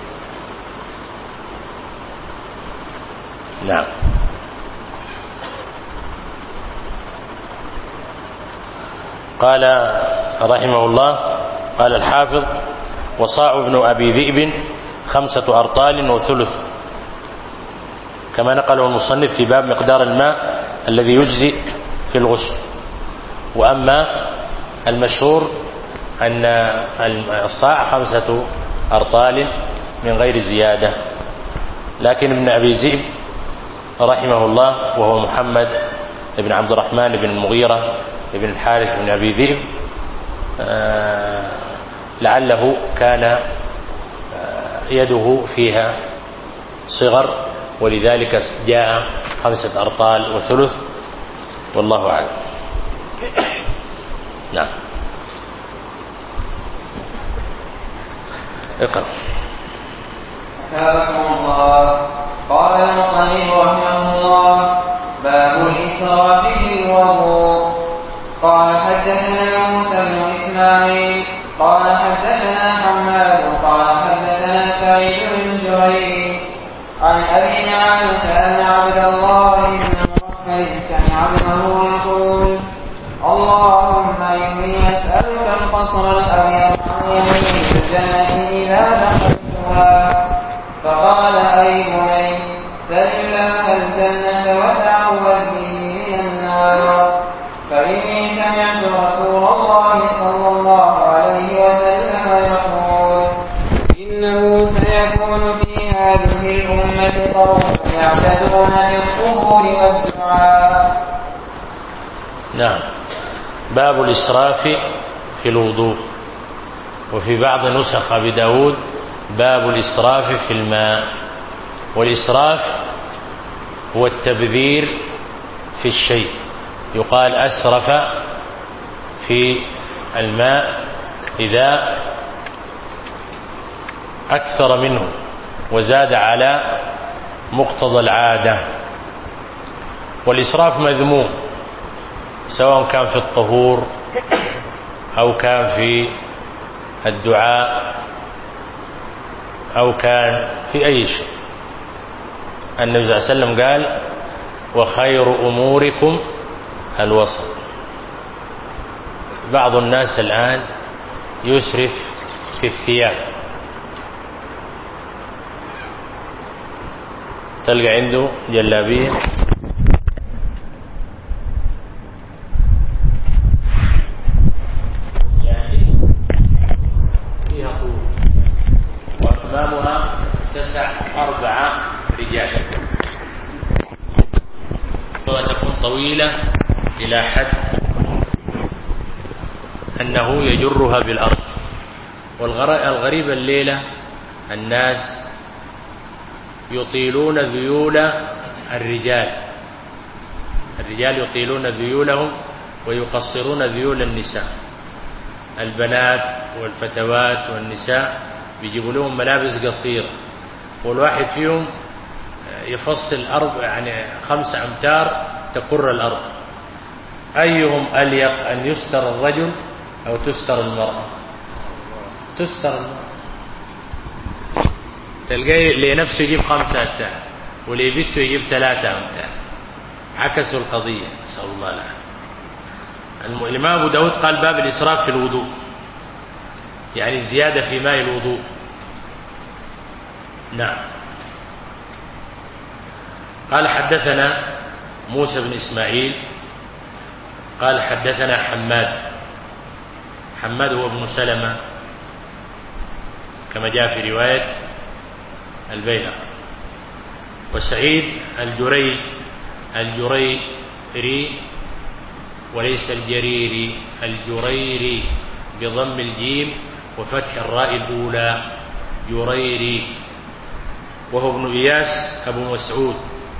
Speaker 1: نعم. قال رحمه الله قال الحافظ وصاع ابن أبي ذئب خمسة أرطال وثلث، كما نقله المصنف في باب مقدار الماء الذي يجزي في الغسل. وأما المشهور أن الصاع خمسة أرطال من غير زيادة. لكن ابن أبي ذئب رحمه الله وهو محمد بن عبد الرحمن بن المغيرة بن الحارث بن أبي ذئب لعله كان يده فيها صغر، ولذلك جاء خمسة أرطال وثلث، والله أعلم. نعم. اقرأ.
Speaker 2: أثابكم الله. قال المصنف رحمه الله باب الإسراف في الوضوء. قال حدثنا موسى بن إسماعيل قال حدثنا حماد قال حدثنا سعيد بن جرير عن أبي نعمة أن عبد الله بن مغفل سمع ابنه يقول الله الجنة وتعوذ به من النار. فإني سمعت رسول الله صلى الله عليه وسلم يقول إنه سيكون في هذه الأمة قوم يعتدون في القبور والدعاء.
Speaker 1: نعم. باب الإسراف في الوضوء. وفي بعض نسخ أبي داود باب الإسراف في الماء. والإسراف هو التبذير في الشيء، يقال أسرف في الماء إذا أكثر منه وزاد على مقتضى العادة. والإسراف مذموم سواء كان في الطهور أو كان في الدعاء أو كان في أي شيء. النبي صلى الله عليه وسلم قال وخير أموركم الوسط. بعض الناس الآن يسرف في الثياب، تلقى عنده جلابية يعني فيها طول وأكمامها تسع أربعة رجال، وتكون طويلة إلى حد أنه يجرها بالأرض. والغريب الليلة الناس يطيلون ذيول الرجال الرجال يطيلون ذيولهم ويقصرون ذيول النساء. البنات والفتوات والنساء بيجيبوا لهم ملابس قصيرة، والواحد فيهم يفصل أربع يعني خمسة أمتار تكر الأرض. أيهم أليق أن يستر الرجل أو تستر المرأة؟ تستر المرأة. تلقى اللي نفسه يجيب خمسة أمتار واللي بيته يجيب ثلاثة أمتار، عكسوا القضية. نسأل الله العافية. الإمام أبو داود قال باب الإسراف في الوضوء، يعني الزيادة في ماء الوضوء. نعم. قال حدثنا موسى بن إسماعيل قال حدثنا حماد حماد هو ابن سلمة كما جاء في رواية البيهقي. وسعيد الجري الجريري وليس الجريري، الجريري بضم الجيم وفتح الراء الأولى، جريري، وهو ابن إياس أبو مسعود.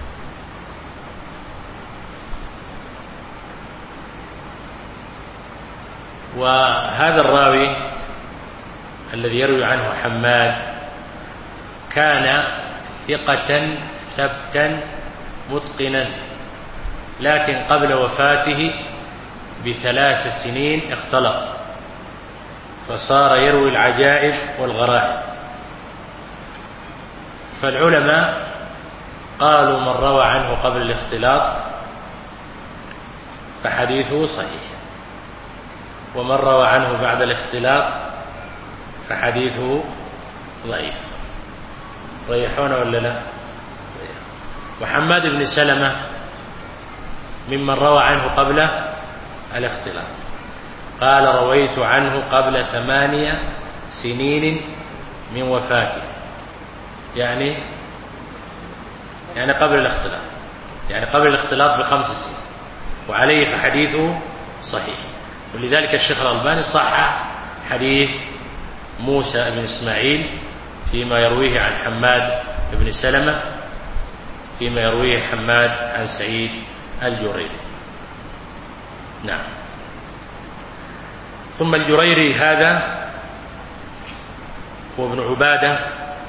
Speaker 1: وهذا الراوي الذي يروي عنه حماد كان ثقة ثبتا متقنا، لكن قبل وفاته بثلاث سنين اختلط فصار يروي العجائب والغرائب. فالعلماء قالوا من روى عنه قبل الاختلاط فحديثه صحيح، ومن روى عنه بعد الاختلاط فحديثه ضعيف. صحيحون ولا لا؟ وحماد بن سلمة ممن روى عنه قبل الاختلاط. قال رويت عنه قبل ثمانية سنين من وفاته، يعني يعني قبل الاختلاط، يعني قبل الاختلاط بخمس سنين، وعليه فحديثه صحيح. ولذلك الشيخ الألباني صحح حديث موسى بن إسماعيل فيما يرويه عن حماد بن سلمة فيما يرويه حماد عن سعيد الجريري. نعم. ثم الجريري هذا هو ابن عبادة،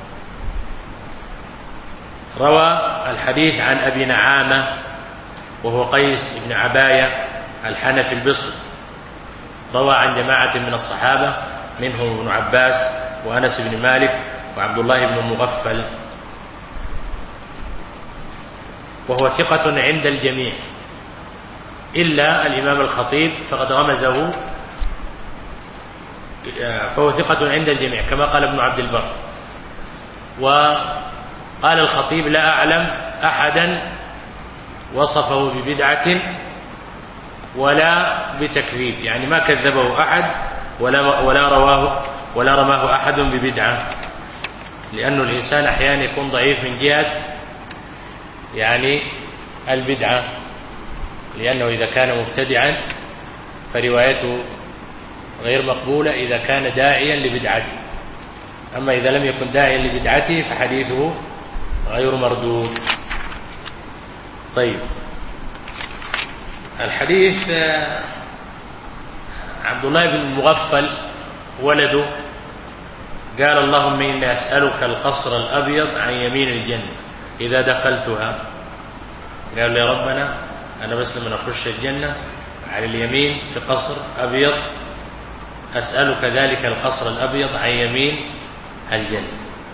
Speaker 1: روى الحديث عن أبي نعامة وهو قيس بن عباية الحنفي البصري، روى عن جماعة من الصحابة منهم ابن عباس وأنس بن مالك وعبد الله بن مغفل، وهو ثقة عند الجميع إلا الإمام الخطيب فقد غمزه، فهو ثقة عند الجميع كما قال ابن عبد البر. وقال الخطيب لا أعلم أحدا وصفه ببدعة ولا بتكذيب، يعني ما كذبه أحد ولا ولا رواه ولا رماه أحد ببدعة، لأن الإنسان أحيانا يكون ضعيف من جهة يعني البدعة، لأنه إذا كان مبتدعا فروايته غير مقبولة إذا كان داعيا لبدعته، أما إذا لم يكن داعيا لبدعته فحديثه غير مردود. طيب، الحديث عبد الله بن المغفل ولده قال اللهم إني أسألك القصر الأبيض عن يمين الجنة إذا دخلتها. قال يا ربنا أنا بس لما أخش الجنة على اليمين في قصر أبيض أسألك ذلك القصر الأبيض عن يمين الجنة.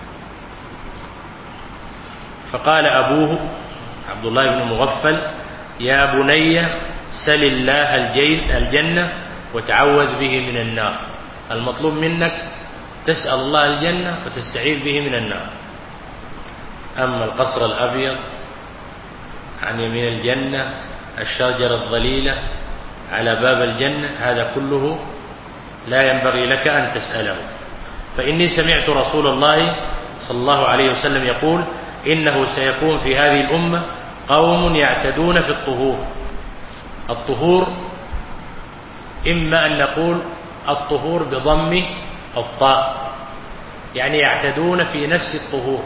Speaker 1: فقال أبوه عبد الله بن المغفل يا بني سل الله الجنة وتعوذ به من النار، المطلوب منك تسأل الله الجنة وتستعيذ به من النار. أما القصر الأبيض عن يمين الجنة، الشجرة الظليلة على باب الجنة، هذا كله لا ينبغي لك أن تسأله. فإني سمعت رسول الله صلى الله عليه وسلم يقول إنه سيكون في هذه الأمة قوم يعتدون في الطهور. الطهور إما أن نقول الطهور بضم الطاء، يعني يعتدون في نفس الطهور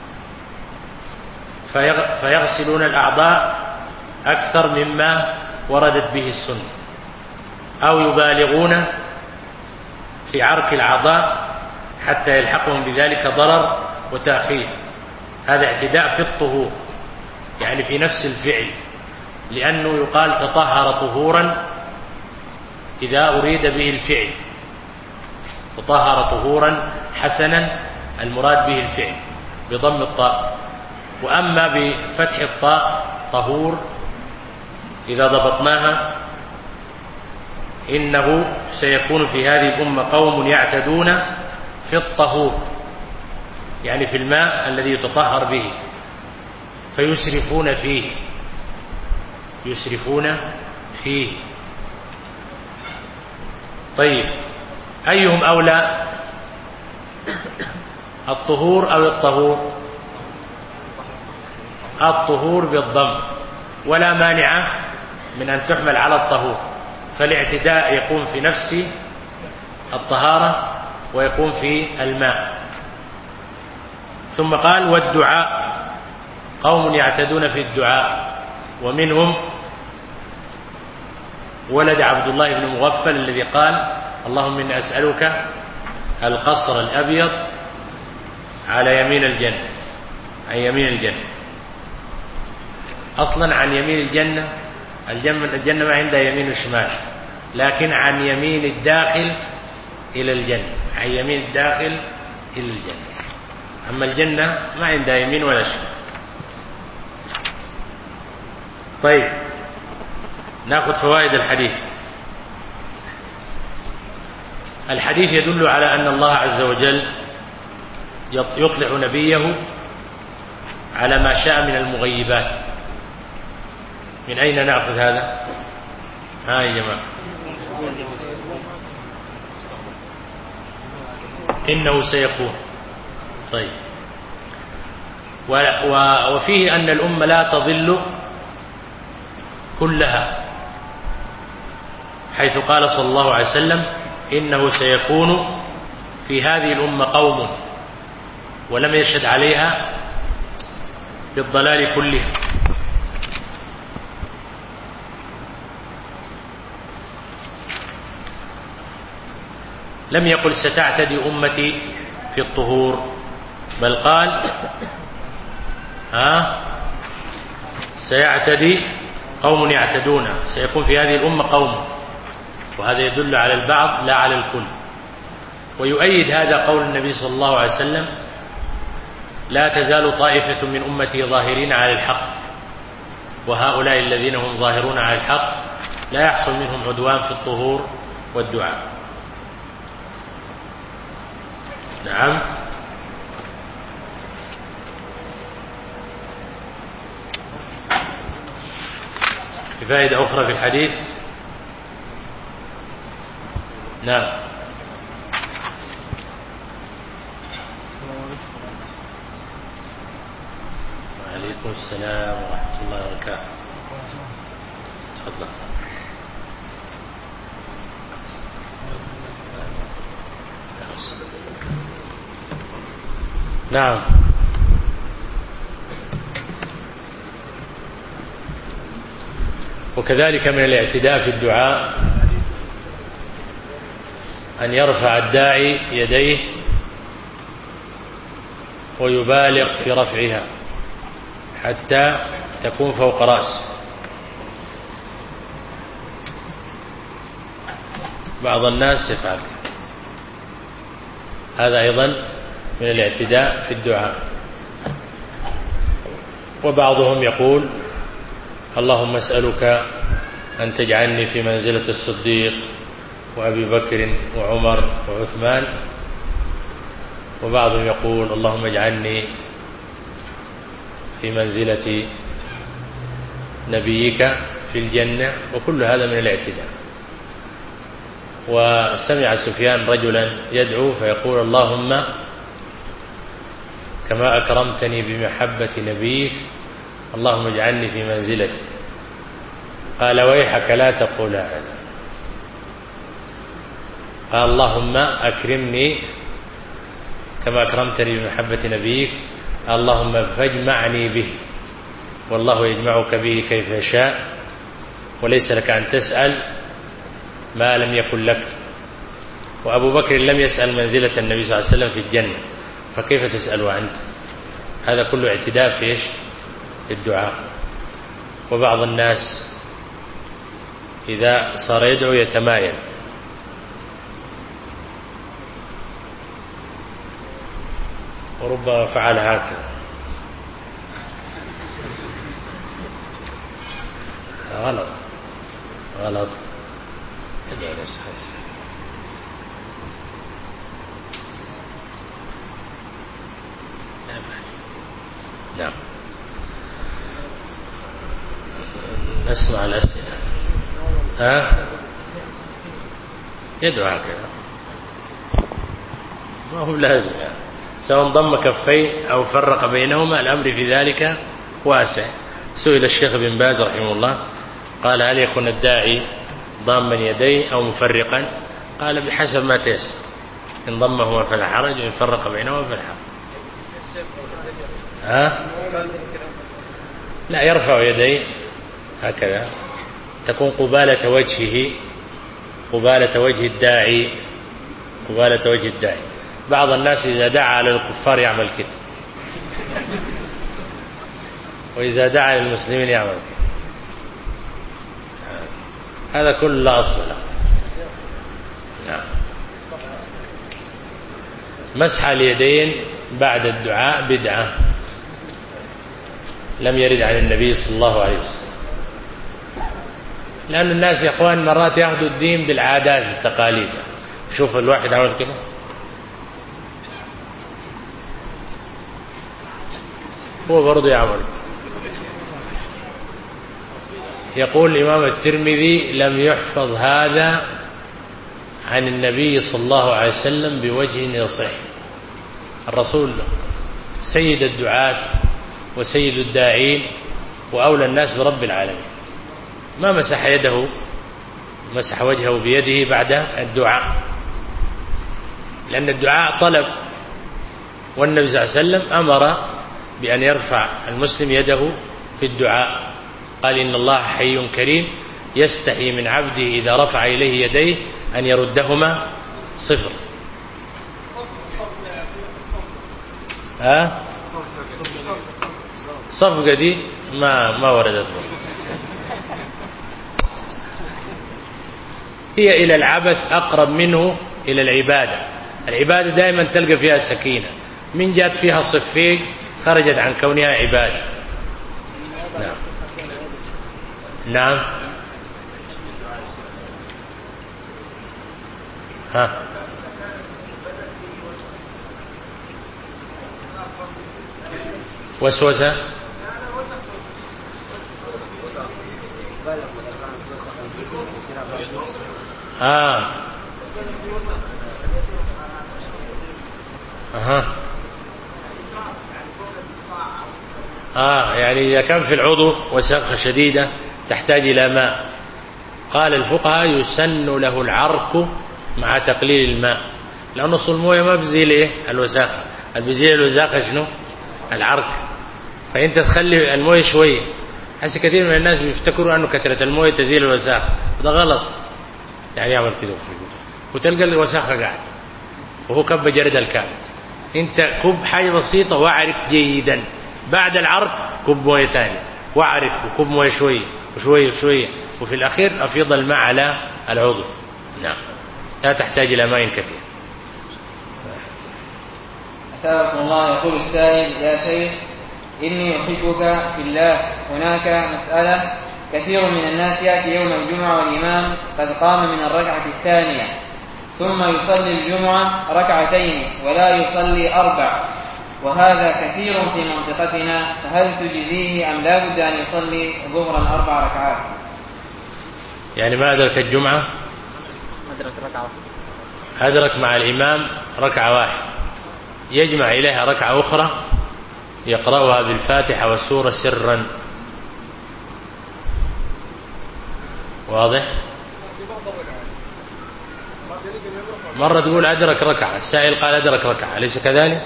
Speaker 1: فيغسلون الأعضاء أكثر مما وردت به السنة، أو يبالغون في عرق الأعضاء حتى يلحقهم بذلك ضرر وتأخير. هذا اعتداء في الطهور، يعني في نفس الفعل، لأنه يقال تطهر طهورا إذا أريد به الفعل، تطهر طهورا حسنا المراد به الفعل بضم الطاء. وأما بفتح الطاء طهور إذا ضبطناها إنه سيكون في هذه الأمة قوم يعتدون في الطهور، يعني في الماء الذي يتطهر به، فيسرفون فيه يسرفون فيه طيب، أيهم أولى الطهور أو الطهور؟ الطهور بالضم، ولا مانع من أن تحمل على الطهور، فالاعتداء يكون في نفس الطهارة ويكون في الماء. ثم قال والدعاء، قوم يعتدون في الدعاء، ومنهم ولد عبد الله بن مغفل الذي قال اللهم إني أسألك القصر الأبيض على يمين الجنة، عن يمين الجنة. أصلا عن يمين الجنة، الجنة ما عندها يمين وشمال، لكن عن يمين الداخل إلى الجنة، عن يمين الداخل إلى الجنة. أما الجنة ما عندها يمين ولا شمال. طيب، نأخذ فوائد الحديث. الحديث يدل على أن الله عز وجل يطلع نبيه على ما شاء من المغيبات. من أين نأخذ هذا؟ ها يا جماعة، إنه سيكون. طيب، وفيه أن الأمة لا تضل كلها، حيث قال صلى الله عليه وسلم إنه سيكون في هذه الأمة قوم، ولم يشهد عليها بالضلال كلها. لم يقل ستعتدي أمتي في الطهور، بل قال ها سيعتدي قوم يعتدون، سيكون في هذه الأمة قوم، وهذا يدل على البعض لا على الكل. ويؤيد هذا قول النبي صلى الله عليه وسلم لا تزال طائفة من أمتي ظاهرين على الحق، وهؤلاء الذين هم ظاهرون على الحق لا يحصل منهم عدوان في الطهور والدعاء. نعم. في فائدة أخرى في الحديث؟ نعم. وعليكم السلام ورحمة الله وبركاته. تفضل. نعم. وكذلك من الاعتداء في الدعاء أن يرفع الداعي يديه ويبالغ في رفعها حتى تكون فوق رأسه. بعض الناس يفعل هذا أيضا من الاعتداء في الدعاء. وبعضهم يقول اللهم أسألك أن تجعلني في منزلة الصديق وأبي بكر وعمر وعثمان. وبعضهم يقول اللهم اجعلني في منزلة نبيك في الجنة. وكل هذا من الاعتداء. وسمع سفيان رجلا يدعو فيقول اللهم كما أكرمتني بمحبة نبيك اللهم اجعلني في منزلتي. قال ويحك لا تقول هذا. قال اللهم أكرمني كما أكرمتني بمحبة نبيك اللهم فاجمعني به والله يجمعك به كيف يشاء وليس لك أن تسأل ما لم يكن لك. وأبو بكر لم يسأل منزلة النبي صلى الله عليه وسلم في الجنة فكيف تسأل أنت؟ هذا كله اعتداء في إيش؟ الدعاء. وبعض الناس إذا صار يدعو يتمايل وربما فعل هكذا. غلط غلط. نعم. نسمع الأسئلة. ها يدعو هكذا ما هو لازم يعني. سواء ضم كفيه أو فرق بينهما الأمر في ذلك واسع. سئل الشيخ بن باز رحمه الله قال هل يكون الداعي ضاما يديه أو مفرقا؟ قال بحسب ما تيسر. إن ضمهما فلا حرج وإن فرق بينهما فلا حرج. ها؟ لا يرفع يديه هكذا تكون قبالة وجهه قبالة وجه الداعي قبالة وجه الداعي. بعض الناس إذا دعا على الكفار يعمل كده وإذا دعا للمسلمين يعمل كده. هذا كله لا أصل له. نعم. مسح اليدين بعد الدعاء بدعة لم يرد عن النبي صلى الله عليه وسلم. لأن الناس يا أخوان مرات يأخذوا الدين بالعادات والتقاليد. شوف الواحد عمل كده هو برضو يعمل. يقول الإمام الترمذي لم يحفظ هذا عن النبي صلى الله عليه وسلم بوجه يصح. الرسول سيد الدعاة وسيد الداعين وأولى الناس برب العالمين ما مسح يده مسح وجهه بيده بعد الدعاء لأن الدعاء طلب. والنبي صلى الله عليه وسلم أمر بأن يرفع المسلم يده في الدعاء. قال إن الله حي كريم يستحي من عبده إذا رفع إليه يديه أن يردهما صفر. ها صفقة دي ما ما وردت هي إلى العبث أقرب منه إلى العبادة. العبادة دائما تلقى فيها سكينة. من جاءت فيها صفيق خرجت عن كونها عبادة. نعم نعم. ها وسوسة آه أها آه يعني إذا كان في العضو وساخة شديدة تحتاج إلى ماء، قال الفقهاء يسن له العرق مع تقليل الماء، لأن أصل الموية ما بزيل إيه الوساخة، اللي بزيل الوساخة شنو؟ العرق. فأنت تخلي الموية شوية، حس كثير من الناس بيفتكروا أنه كثرة الموية تزيل الوساخة، وده غلط. يعني يعمل كده وتلقى الوساخة قاعد وهو كب جرد الكامل. أنت كب حاجة بسيطة واعرق جيدا، بعد العرق كب موية ثانية واعرق وكب موية شوية وشوية وشوية، وفي الأخير أفيض الماء على العضو. نعم، لا تحتاج إلى ماء كثير.
Speaker 2: أثابكم الله. يقول السائل: يا شيخ، إني أحبك في الله. هناك مسألة، كثير من الناس يأتي يوم الجمعة والإمام قد قام من الركعة الثانية ثم يصلي الجمعة ركعتين ولا يصلي أربع، وهذا كثير في منطقتنا، فهل تجزيه أم لا بد أن يصلي ظهرا أربع ركعات؟
Speaker 1: يعني ما أدرك الجمعة،
Speaker 2: أدرك ركعة،
Speaker 1: أدرك مع الإمام ركعة واحدة، يجمع إليها ركعة أخرى يقرأها بالفاتحة والسورة سرا. واضح؟ مرة تقول أدرك ركعة، السائل قال أدرك ركعة، أليس كذلك؟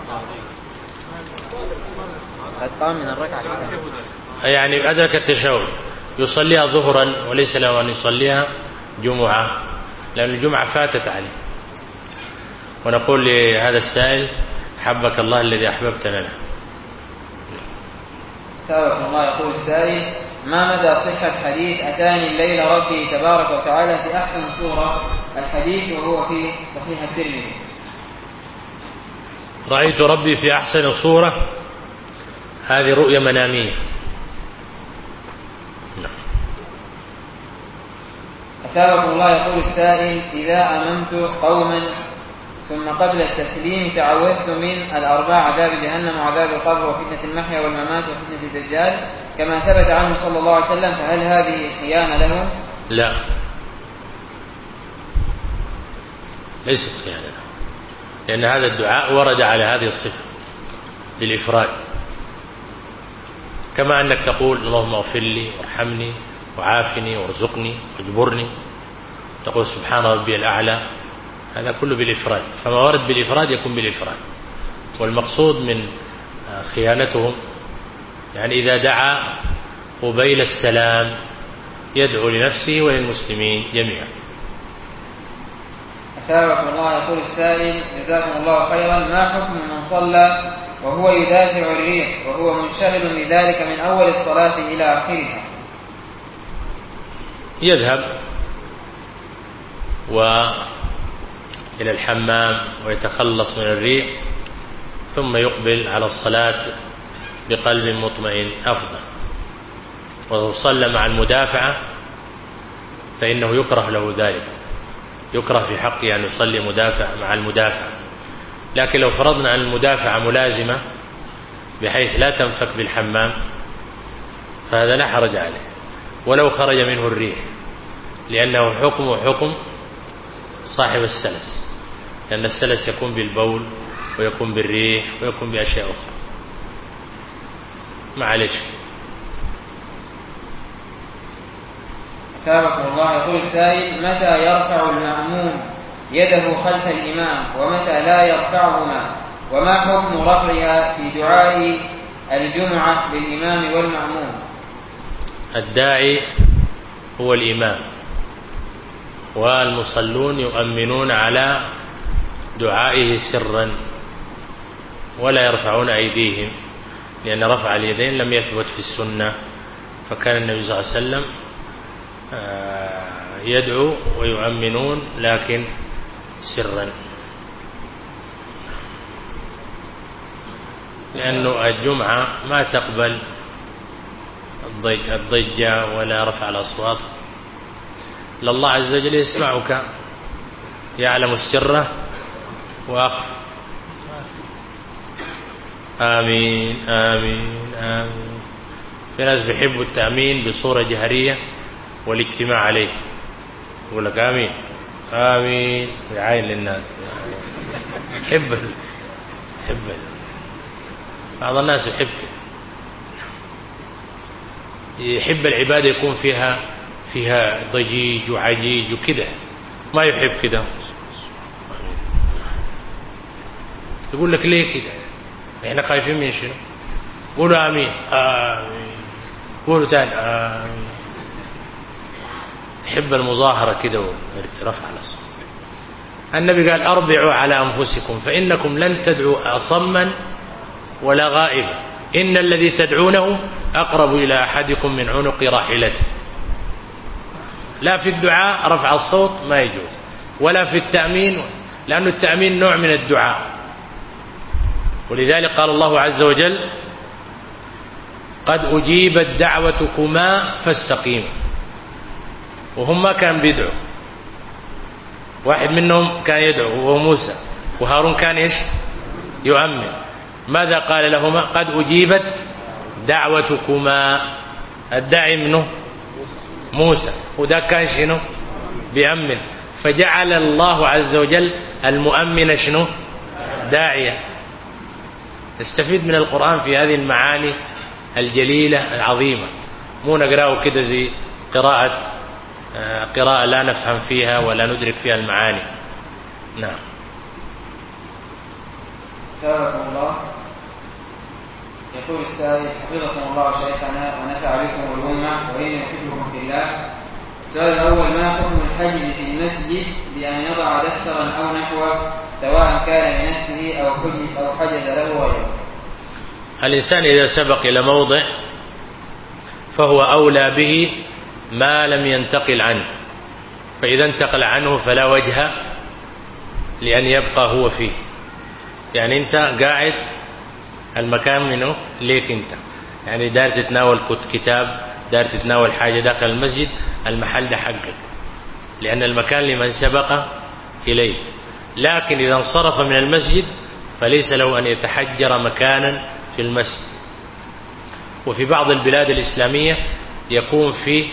Speaker 2: قد قام من الركعة
Speaker 1: يعني أدرك التشهد، يصليها ظهرا وليس له أن يصليها جمعة، لأن الجمعة فاتت عليه. ونقول لهذا السائل: حبك الله الذي أحببتنا له.
Speaker 2: تبارك الله. يقول السائل: ما مدى صحة حديث أتاني الليل ربي تبارك وتعالى في أحسن صورة؟ الحديث وهو في صحيح الترمذي.
Speaker 1: رأيت ربي في أحسن صورة، هذه رؤية منامية.
Speaker 2: أثابكم الله. يقول السائل: إذا أممت قوما ثم قبل التسليم تعوذت من الأربع: عذاب جهنم وعذاب القبر وفتنة المحيا والممات وفتنة الدجال، كما ثبت عنه صلى الله عليه وسلم، فهل هذه خيانة له؟
Speaker 1: لا، ليست خيانة له، لأن هذا الدعاء ورد على هذه الصفة بالإفراد، كما أنك تقول اللهم اغفر لي وارحمني وعافني وارزقني واجبرني، تقول سبحان ربي الأعلى، هذا كله بالإفراد. فما ورد بالإفراد يكون بالإفراد. والمقصود من خيانتهم يعني إذا دعا قبيل السلام يدعو لنفسه وللمسلمين جميعا.
Speaker 2: أثابكم الله. يقول السائل: جزاكم الله خيرا، ما حكم من صلى وهو يدافع الريح وهو منشغل بذلك من أول الصلاة إلى آخرها؟
Speaker 1: يذهب وإلى الحمام ويتخلص من الريح ثم يقبل على الصلاة بقلب مطمئن أفضل. وإذا صلى مع المدافعة فإنه يكره له ذلك، يكره في حقه أن يصلي مدافع مع المدافع. لكن لو فرضنا أن المدافعة ملازمة بحيث لا تنفك بالحمام فهذا لا حرج عليه، ولو خرج منه الريح، لأنه حكم حكم صاحب السلس، لأن السلس يكون بالبول ويكون بالريح ويكون بأشياء أخرى. معلش.
Speaker 2: أثابكم الله. يقول السائل: متى يرفع المأموم يده خلف الإمام ومتى لا يرفعهما؟ وما حكم رفعها في دعاء الجمعة للإمام والمأموم؟
Speaker 1: الداعي هو الإمام، والمصلون يؤمنون على دعائه سرا ولا يرفعون أيديهم، لأن رفع اليدين لم يثبت في السنة، فكان النبي صلى الله عليه وسلم يدعو ويؤمنون لكن سرا، لأنه الجمعة ما تقبل الضجة ولا رفع الأصوات، لله عز وجل يسمعك، يعلم السر وأخفى. آمين آمين آمين. في ناس بيحبوا التأمين بصورة جهرية والاجتماع عليه، يقول لك آمين آمين ويعاين للناس. يحب يحب بعض الناس يحب يحب العبادة يكون فيها فيها ضجيج وعجيج وكده، ما يحب كده. يقول لك ليه كده؟ احنا خايفين من شنو؟ قولوا آمين آمين، قولوا تاني آمين. يحب المظاهرة كده والرفع على الصوت. النبي قال أربعوا على أنفسكم فإنكم لن تدعوا أصما ولا غائبا، إن الذي تدعونه أقرب إلى أحدكم من عنق راحلته. لا في الدعاء رفع الصوت ما يجوز، ولا في التأمين، لأن التأمين نوع من الدعاء. ولذلك قال الله عز وجل قد أجيبت دعوتكما فاستقيما. وهم ما كان بيدعوا، واحد منهم كان يدعو وهو موسى، وهارون كان إيش يؤمن. ماذا قال لهما؟ قد أجيبت دعوتكما. الداعي منه موسى، وده كان شنو بيأمن، فجعل الله عز وجل المؤمن شنو داعية. نستفيد من القرآن في هذه المعاني الجليلة العظيمة، مو نقرأه كده زي قراءة قراءة لا نفهم فيها ولا ندرك فيها المعاني. نعم.
Speaker 2: تبارك الله. يقول السائل حفظكم الله شيخنا ونفع بكم الأمة وإني أحبكم في الله. السؤال الأول: ما حكم الحجز في المسجد بأن يضع دفترا أو نحوه سواء كان لنفسه أو حجز أو حجز له غيره؟
Speaker 1: الإنسان إذا سبق إلى موضع فهو أولى به ما لم ينتقل عنه، فإذا انتقل عنه فلا وجه لأن يبقى هو فيه. يعني أنت قاعد المكان منه ليك أنت، يعني دار تتناول كتاب، دار تتناول حاجة داخل المسجد، المحل ده حقك لأن المكان لمن سبق إليه. لكن إذا انصرف من المسجد فليس له أن يتحجر مكانا في المسجد. وفي بعض البلاد الإسلامية يكون في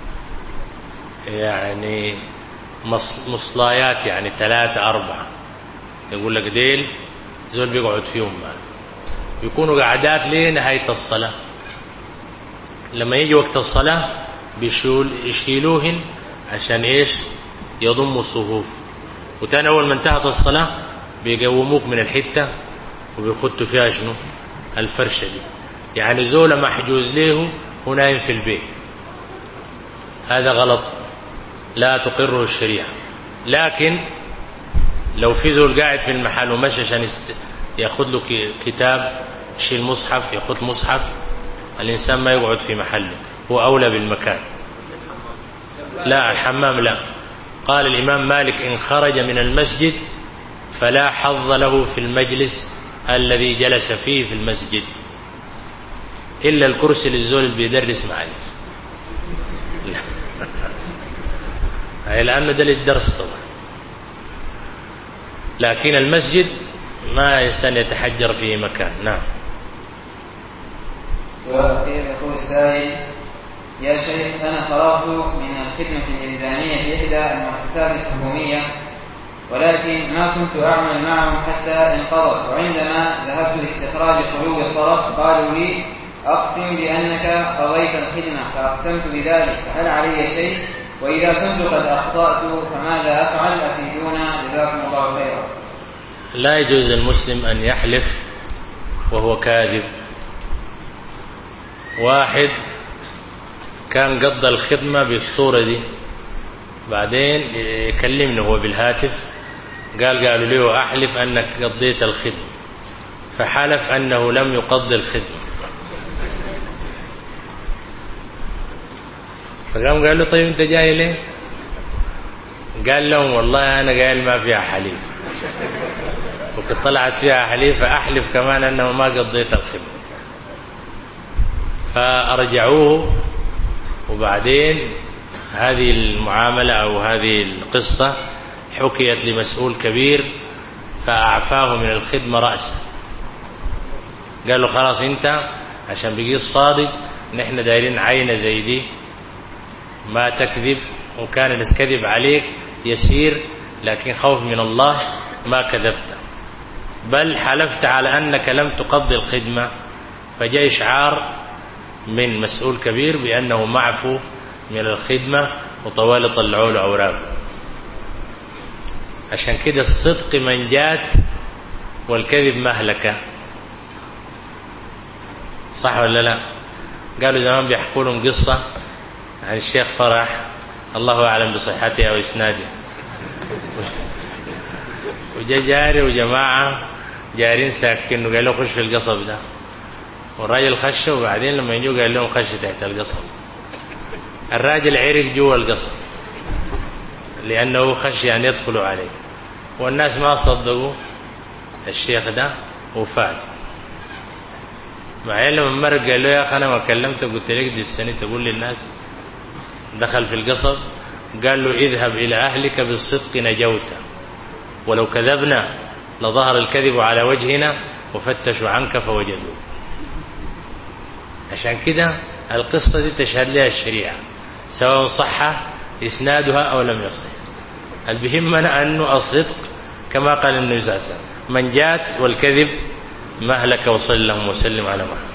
Speaker 1: يعني مصلايات، يعني ثلاثة أربعة، يقول لك ديل زول بيقعد فيهم ما بيكونوا قعدات لنهاية الصلاة. لما يجي وقت الصلاة بيشيل يشيلوهن عشان إيش يضموا الصفوف، وتاني أول ما انتهت الصلاة بيقوموك من الحتة وبيخطوا فيها شنو الفرشة دي. يعني زول محجوز له ونايم في البيت، هذا غلط لا تقره الشريعة. لكن لو في ذول قاعد في المحل ومشى عشان يست... ياخذ له كتاب، يشيل مصحف، ياخذ مصحف، الإنسان ما يقعد في محله، هو أولى بالمكان. لا الحمام لا. قال الإمام مالك إن خرج من المسجد فلا حظ له في المجلس الذي جلس فيه في المسجد إلا الكرسي للزول اللي بيدرس معي، لأنه ده للدرس طبعا. لكن المسجد ما إنسان يتحجر فيه مكان. نعم.
Speaker 2: السؤال الأخير يقول السائل: يا شيخ، أنا فرغت من الخدمة الإلزامية في إحدى المؤسسات الحكومية، ولكن ما كنت أعمل معهم حتى انقضت، وعندما ذهبت لاستخراج خلو الطرف قالوا لي أقسم بأنك قضيت الخدمة، فأقسمت بذلك، فهل علي شيء؟ وإذا كنت قد أخطأت فماذا أفعل؟ أفيدونا جزاكم الله خيرا.
Speaker 1: لا يجوز للمسلم أن يحلف وهو كاذب. واحد كان قضى الخدمة بالصورة دي، بعدين يكلمني هو بالهاتف قال قالوا له أحلف أنك قضيت الخدمة، فحلف أنه لم يقضي الخدمة، فقام قال له طيب أنت جاي ليه؟ قال لهم والله أنا قايل ما فيها حليف، وقد طلعت فيها حليف، فأحلف كمان أنه ما قضيت الخدمة. فأرجعوه، وبعدين هذه المعاملة أو هذه القصة حكيت لمسؤول كبير فأعفاه من الخدمة رأسا، قال له خلاص أنت عشان بقيت صادق نحن دايرين عينة زي دي ما تكذب، وكان الكذب عليك يسير لكن خوف من الله ما كذبت، بل حلفت على أنك لم تقضي الخدمة، فجاء إشعار من مسؤول كبير بأنه معفو من الخدمة وطوال طلعوا له أوراق. عشان كده الصدق منجات والكذب مهلكة. صح ولا لا؟ قالوا زمان بيحكوا لهم قصة عن الشيخ فرح الله أعلم بصحتها وإسنادها، وجاء جاري وجماعة جارين ساكن وقال له خش في القصب ده، والراجل خش، وبعدين لما يجوا قال لهم خش تحت القصب. الراجل عرق جوا القصب لأنه خشي أن يدخلوا عليه، والناس ما صدقوا الشيخ ده وفات. بعدين لما مرق قال له يا أخي أنا ما كلمتك قلت لك دي السنة تقول للناس، دخل في القصب قال له اذهب إلى أهلك بالصدق نجوت، ولو كذبنا لظهر الكذب على وجهنا وفتشوا عنك فوجدوا. عشان كده القصة دي تشهد لها الشريعة سواء صح إسنادها أو لم يصح. البهمنا أنه الصدق كما قال النبي صلى الله عليه وسلم منجات والكذب مهلك. وصلى اللهم وسلم على محمد.